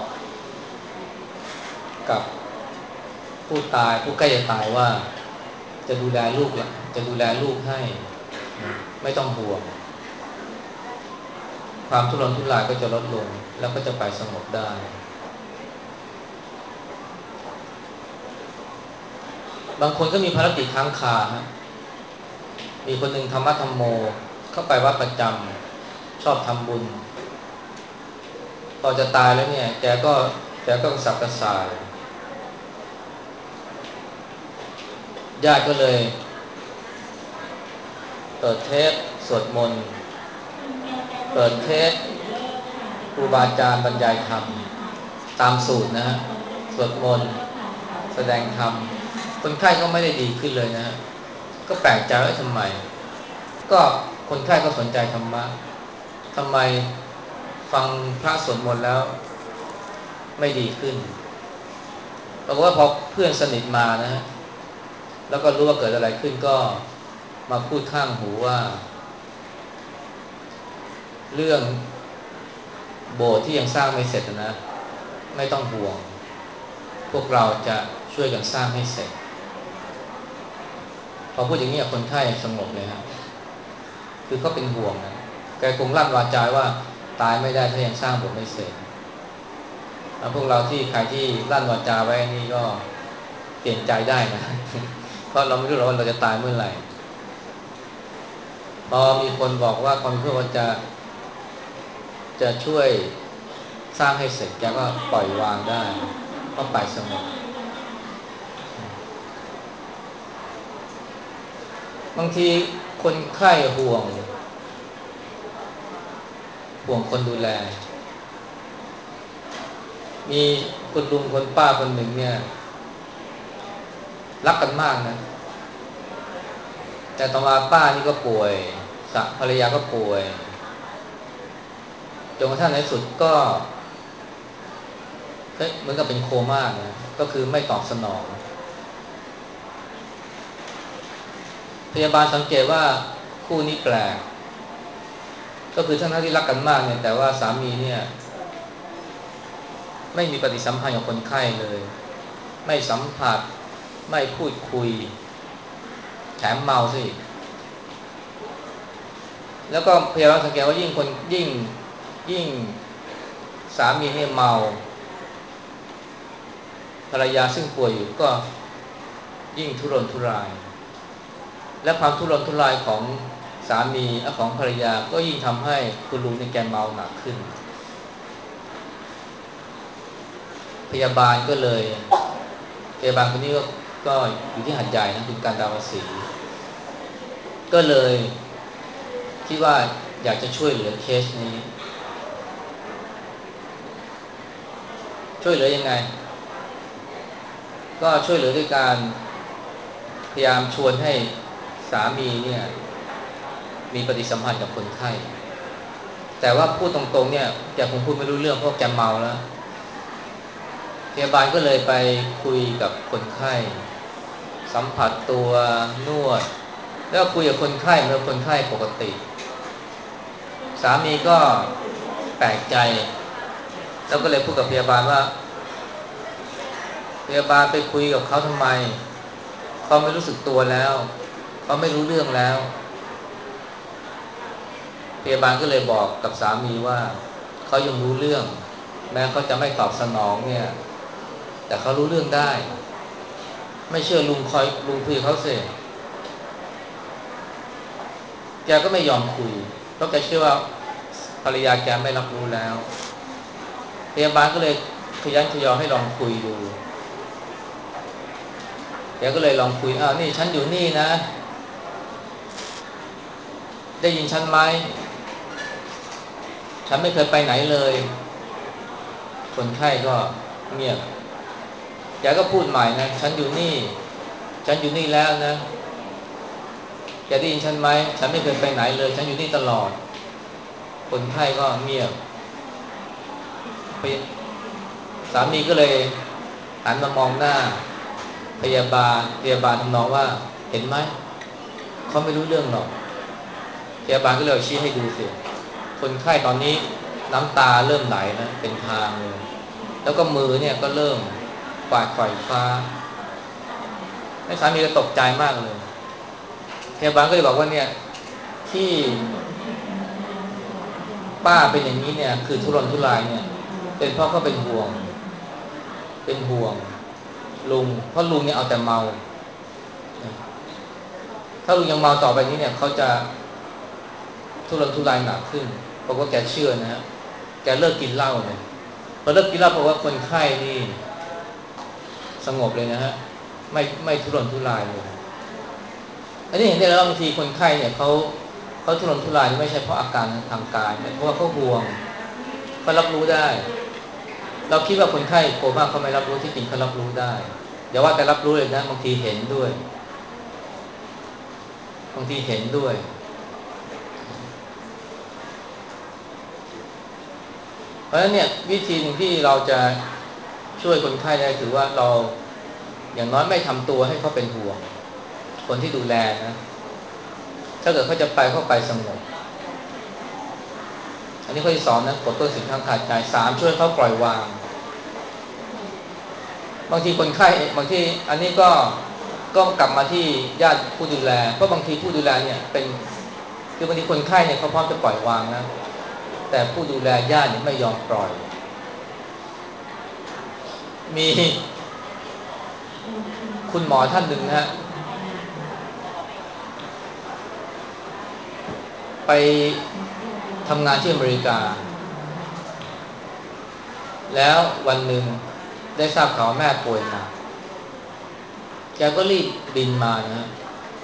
กับผู้ตายผู้ใกล้จะตายว่าจะดูแลลูกละจะดูแลลูกให้ไม่ต้องห่วงความทุรนทุรายก็จะลดลงแล้วก็จะไปสงบได้บางคนก็มีภารกิจค้างคาฮะมีคนหนึ่งธรรมะธรรมโมเข้าไปวัดประจำชอบทำบุญพอจะตายแล้วเนี่ยแกก็แกก็กระสับกระส่ายญาติก็เลยเปิดเทปสวดมนต์เปิดเทปครูบาอาจารย์บรรยายธรรมตามสูตรนะฮะสวดมนต์แสดงธรรมคนไข้ก็ไม่ได้ดีขึ้นเลยนะฮะก็แปลกใจว่าทำไมก็คนไข้ก็สนใจธรรมะทำไมฟังพระสวดมนต์แล้วไม่ดีขึ้นปรากฏว่าพอเพื่อนสนิทมานะฮะแล้วก็รู้ว่าเกิดอะไรขึ้นก็มาพูดข้างหูว่าเรื่องโบสถ์ที่ยังสร้างไม่เสร็จนะไม่ต้องห่วงพวกเราจะช่วยกันสร้างให้เสร็จพอพูดอย่างนี้คนไข้สงบเลยฮะคือเขาเป็นห่วงนะแกคงลั่นวาจาว่าตายไม่ได้ถ้ายังสร้างโบสถ์ไม่เสร็จแล้วพวกเราที่ใครที่ลั่นวาจาไว้นี่ก็เปลี่ยนใจได้นะเพราะเราไม่รู้หรอกว่าเราจะตายเมื่อไหร่พอมีคนบอกว่าความเพื่อว่าจะจะช่วยสร้างให้เสร็จแกก็ปล่อยวางได้ก็ไปสงบบางทีคนไข้ห่วงห่วงคนดูแลมีคุณลุงคนป้าคนหนึ่งเนี่ยรักกันมากนะแต่ต่อมาป้านี่ก็ป่วยภรรยาก็ป่วยจนกระทั่งในสุดก็เหมือนกับเป็นโคม่านะก็คือไม่ตอบสนองพยาบาลสังเกตว่าคู่นี้แปลกก็คือทั้งที่รักกันมากเนี่ยแต่ว่าสามีเนี่ยไม่มีปฏิสัมพันธ์กับคนไข้เลยไม่สัมผัสไม่พูดคุยแถมเมาสิแล้วก็พยาบาลสังเกตว่ายิ่งคนยิ่งยิ่งสามีเนี่ยเมาภรรยาซึ่งป่วยอยู่ก็ยิ่งทุรนทุรายและความทุรนทุรายของสามีของภรรยาก็ยิ่งทำให้คุณลุงในแกเมาหนักขึ้นพยาบาลก็เลยพยาบาลคนนี้ก็ก็อยู่ที่หัดใหญ่นะคุณการดาวศรีก็เลยคิดว่าอยากจะช่วยเหลือเคสนี้ช่วยเหลือยังไงก็ช่วยเหลือด้วยการพยายามชวนให้สามีเนี่ยมีปฏิสัมพันธ์กับคนไข้แต่ว่าพูดตรงๆเนี่ยแกคงพูดไม่รู้เรื่องเพราะแกเมาแล้วพยาบาลก็เลยไปคุยกับคนไข้สัมผัสตัวนวดแล้วคุยกับคนไข้เมื่อคนไข้ปกติสามีก็แปลกใจแล้วก็เลยพูดกับพยาบาลว่าพยาบาลไปคุยกับเขาทำไมเขาไม่รู้สึกตัวแล้วเขาไม่รู้เรื่องแล้วพยาบาลก็เลยบอกกับสามีว่าเขายังรู้เรื่องแม้เขาจะไม่ตอบสนองเนี่ยแต่เขารู้เรื่องได้ไม่เชื่อลุงคอยลุงคุยเขาสิแกก็ไม่ยอมคุยเพราะแกเชื่อว่าภรรยาแกไม่รับรู้แล้วพยาบาลก็เลยขยันขยอให้ลองคุยดูแกก็เลยลองคุยอ้าวนี่ฉันอยู่นี่นะได้ยินฉันไหมฉันไม่เคยไปไหนเลยคนไข้ก็เงียบแกก็พูดใหม่นะฉันอยู่นี่ฉันอยู่นี่แล้วนะแกได้ยินฉันไหมฉันไม่เคยไปไหนเลยฉันอยู่นี่ตลอดคนไข้ก็เงียบสามีก็เลยหันมามองหน้าพยาบาลพยาบาลทำนองว่าเห็นไหมเขาไม่รู้เรื่องหรอกพยาบาลก็เลยชี้ให้ดูสิคนไข้ตอนนี้น้ำตาเริ่มไหลนะเป็นทางเลยแล้วก็มือเนี่ยก็เริ่มกวาดไขว่ฟ้าให้สามีก็ตกใจมากเลยพยาบาลก็เลยบอกว่าเนี่ยที่ป้าเป็นอย่างนี้เนี่ยคือทุรนทุรายเนี่ยเป็นเพราะเขาเป็นห่วงเป็นห่วงลุงเพราะลุงเนี่ยเอาแต่เมาถ้าลุงยังเมาต่อไปนี้เนี่ยเขาจะทุรนทุรายหนักขึ้นเพราะว่าแกเชื่อนะฮะแกเลิกกินเหล้าเลยพอเลิกกินเหล้าเพราะว่าคนไข้นี่สงบเลยนะฮะไม่ไม่ทุรนทุรายเลยอันนี้เห็นได้แล้วบางทีคนไข้เนี่ยเขาเขาทุรนทุรายไม่ใช่เพราะอาการทางกายเพราะว่าเขาห่วงเขารับรู้ได้เราคิดว่าคนไข้โคม่าเขาไม่รับรู้ที่จริงเขารับรู้ได้อย่าว่าแต่รับรู้เลยนะบางทีเห็นด้วยบางทีเห็นด้วยเพราะฉะนั้นเนี่ยวิธีหนึ่งที่เราจะช่วยคนไข้ได้ถือว่าเราอย่างน้อยไม่ทำตัวให้เขาเป็นห่วงคนที่ดูแลนะถ้าเกิดเขาจะไปเขาไปสงบอันนี้ข้อที่สองนะปลดเปลื้องสิ่งข้างขาดใจสามช่วยเขาปล่อยวางบางทีคนไข้บางทีอันนี้ก็ก็กลับมาที่ญาติผู้ดูแลเพราะบางทีผู้ดูแลเนี่ยเป็นคือบางทีคนไข้เนี่ยเขาพร้อมจะปล่อยวางนะแต่ผู้ดูแลญาติเนี่ยไม่ยอมปล่อยมีคุณหมอท่านหนึ่งนะฮะไปทำงานที่อเมริกาแล้ววันหนึ่งได้ทราบข่าวแม่ป่วยหนักแกก็รีบบินมานะฮะ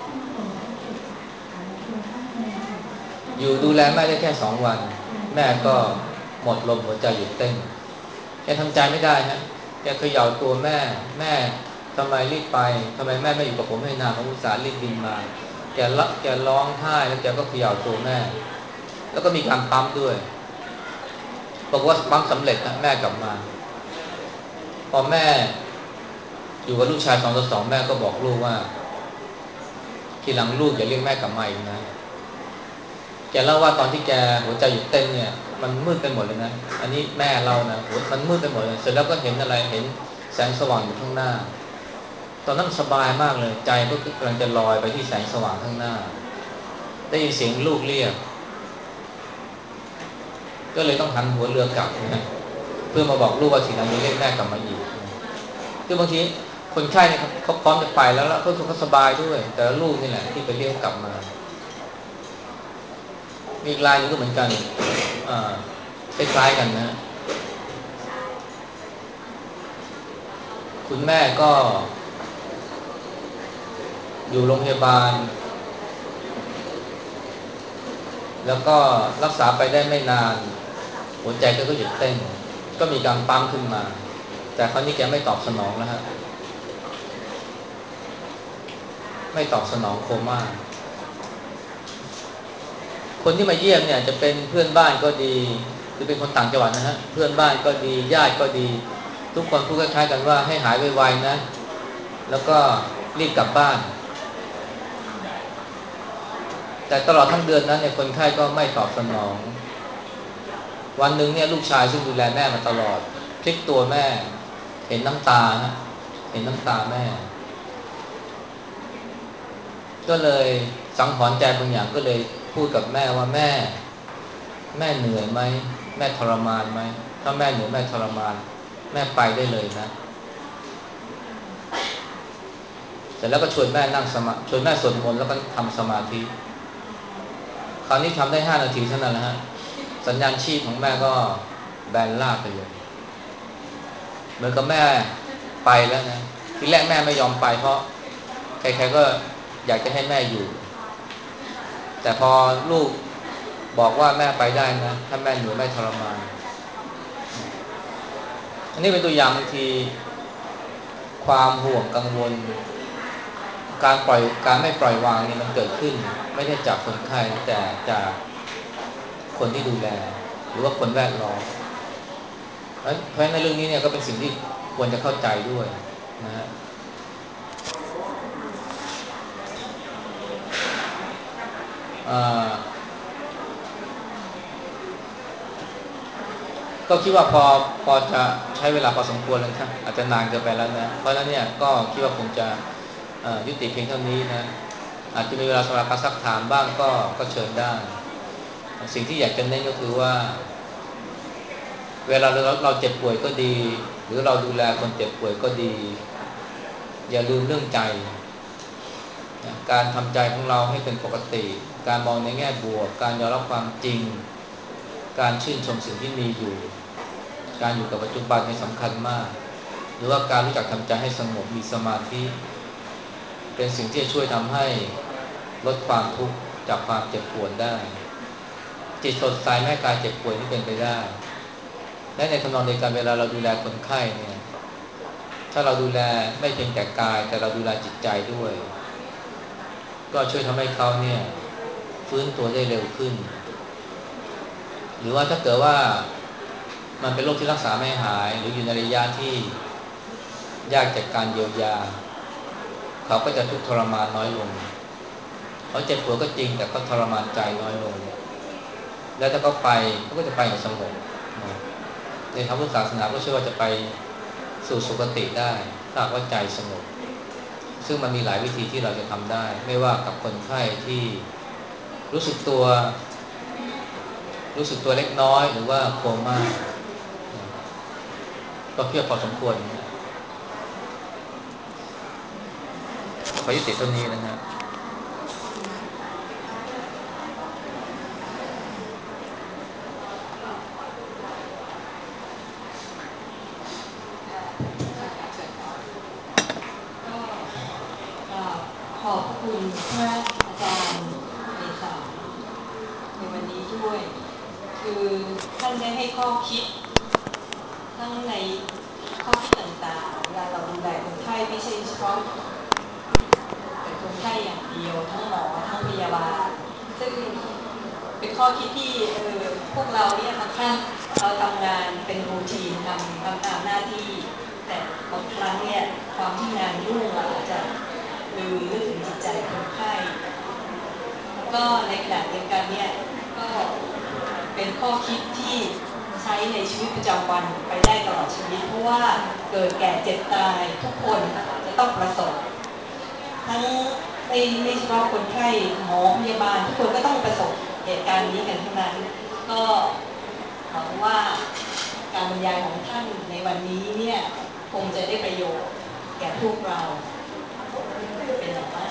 อยู่ดูแลแม่ได้แค่สองวันแม่ก็หมดลมหัวใจหยุดเต้นแกทำใจไม่ได้ฮะแกเขย่าตัวแม่แม่ทำไมรีบไปทำไมแม่ไม่อยู่กับผมให้นานผมอุตส่าห์รีบบินมาแกละแกร้องไห้แล้วแกก็เขย่าตัวแม่แล้วก็มีการปั๊มด้วยบอกว่าปั๊มสำเร็จนะแม่กลับมาพอแม่อยู่กับลูกชายสองต่อสองแม่ก็บอกลูกว่าทีหลังลูกอย่าเรียกแม่กลับมาอีกนะแกเล่าว่าตอนที่แกหัวใจหยุดเต้นเนี่ยมันมืดไปหมดเลยนะอันนี้แม่เล่านะหัวมันมืดไปหมดเลยเสร็จแล้วก็เห็นอะไรเห็นแสงสว่างอยู่ข้างหน้าตอนนั้นสบายมากเลยใจก็กำลังจะลอยไปที่แสงสว่างข้างหน้าได้ยินเสียงลูกเรียกก็เลยต้องหันหัวเรือกลับนะเพื่อมาบอกลูกว่าทีหลังอย่าเรียกแม่กลับมาอีกคือบางทีคนไข้เนี่ยเขาพร้อมจะไปแล้วแล้วเขาเขาสบายด้วยแต่ลูกนี่แหละที่ไปเรียกกลับมามีอีกรายนึงก็เหมือนกันอ่าคล้ายๆกันนะคุณแม่ก็อยู่โรงพยาบาลแล้วก็รักษาไปได้ไม่นานหัวใจก็หยุดเต้นก็มีการปั๊มขึ้นมาแต่คราวนี้แกไม่ตอบสนองแล้วฮะไม่ตอบสนองโคม่าคนที่มาเยี่ยมเนี่ยจะเป็นเพื่อนบ้านก็ดีหรือเป็นคนต่างจังหวัดนะฮะเพื่อนบ้านก็ดีญาติก็ดีทุกคนพูดคล้ายๆกันว่าให้หายไวๆนะแล้วก็รีบกลับบ้านแต่ตลอดทั้งเดือนนั้นเนี่ยคนไข้ก็ไม่ตอบสนองวันหนึ่งเนี่ยลูกชายซึ่งดูแลแม่มาตลอดพลิกตัวแม่เห็นน้ำตาฮะเห็นน้ำตาแม่ก็เลยสังหรณ์ใจบางอย่างก็เลยพูดกับแม่ว่าแม่แม่เหนื่อยไหมแม่ทรมานไหมถ้าแม่เหนื่อยแม่ทรมานแม่ไปได้เลยนะเสร็จแล้วก็ชวนแม่นั่งสมาชวนแม่สวดมนต์แล้วก็ทำสมาธิคราวนี้ทำได้ห้านาทีเท่านั้นแหละฮะสัญญาณชีพของแม่ก็แบนราบไปเลยเหมือนกับแม่ไปแล้วนะทีแรกแม่ไม่ยอมไปเพราะใครๆก็อยากจะให้แม่อยู่แต่พอลูกบอกว่าแม่ไปได้นะถ้าแม่เหนื่อยไม่ทรมานอันนี้เป็นตัวอย่างบางทีความห่วงกังวลการปล่อยการไม่ปล่อยวางเนี่ยมันเกิดขึ้นไม่ได้จากคนไข้แต่จากคนที่ดูแลหรือว่าคนแวดล้อมเพราะฉะนั้นในเรื่องนี้เนี่ยก็เป็นสิ่งที่ควรจะเข้าใจด้วยนะฮะก็คิดว่าพอพอจะใช้เวลาพอสมควรแล้วครับอาจจะนานเกินไปแล้วนะเพราะฉะนั้นเนี่ยก็คิดว่าคงจะยุติเพียงเท่านี้นะอาจจะมีเวลาสำหรับการซักถามบ้างก็ก็เชิญได้สิ่งที่อยากจะเน้นก็คือว่าเวลาเราเราเจ็บป่วยก็ดีหรือเราดูแลคนเจ็บป่วยก็ดีอย่าลืมเรื่องใจนะการทำใจของเราให้เป็นปกติการมองในแง่บวกการยอมรับความจริงการชื่นชมสิ่งที่มีอยู่การอยู่กับปัจจุบันนี่สำคัญมากหรือว่าการรู้จักทำใจให้สงบมีสมาธิเป็นสิ่งที่จะช่วยทำให้ลดความทุกข์จากความเจ็บปวดได้จิตสดใสแม้กายเจ็บป่วยนี่เป็นไปได้และในทำนองเดียวกันเวลาเราดูแลคนไข้เนี่ยถ้าเราดูแลไม่เพียงแต่กายแต่เราดูแลจิตใจด้วยก็ช่วยทำให้เขาเนี่ยฟื้นตัวได้เร็วขึ้นหรือว่าถ้าเกิดว่ามันเป็นโรคที่รักษาไม่หายหรืออยู่ในระยะที่ยากจากการเยียวยาเขาก็จะทุกข์ทรมานน้อยลงเขาเจ็บปวดก็จริงแต่เขาทรมานใจน้อยลงแล้วถ้าเขาไปเขาก็จะไปอย่างสงบในทางพุทธศาสนาก็เชื่อว่าจะไปสู่สุคติได้ถ้าว่าใจสงบซึ่งมันมีหลายวิธีที่เราจะทำได้ไม่ว่ากับคนไข้ที่รู้สึกตัวรู้สึกตัวเล็กน้อยหรือว่าโคม่าก็เพียงพอสมควรขอยุติเท่านี้นะฮะขอบคุณพระอาจารย์เมษาในวันนี้ด้วยคือท่านได้ให้ข้อคิดทั้งในข้อคิดต่างๆเวลาเราดูแลคนไข้ไม่ใช่เฉพาะแต่คนไข้อย่างเดียวทั้งหมอทั้งพยาบาลซึ่งเป็นข้อคิดที่เออพวกเราเนี่ยบางครั้งเราทำงานเป็นรูทีนทำทำตามหน้าที่แต่บางครั้งเนี่ยความที่งานยุ่งเราอาจจะลืมนึกถึงจิตใจคนไข้ก็ในขณะเดียวกันเนี่ยก็เป็นข้อคิดที่ใช้ในชีวิตประจำวันไปได้ตลอดชีวิตเพราะว่าเกิดแก่เจ็บตายทุกคนจะต้องประสบทั้งไม่ไม่เฉพาะคนไข้หมอพยาบาลทุกคนก็ต้องประสบเหตุการณ์นี้กันทั้งนั้นก็หวังว่าการบรรยายของท่านในวันนี้เนี่ยคงจะได้ประโยชน์แก่พวกเราเป็นอย่างมาก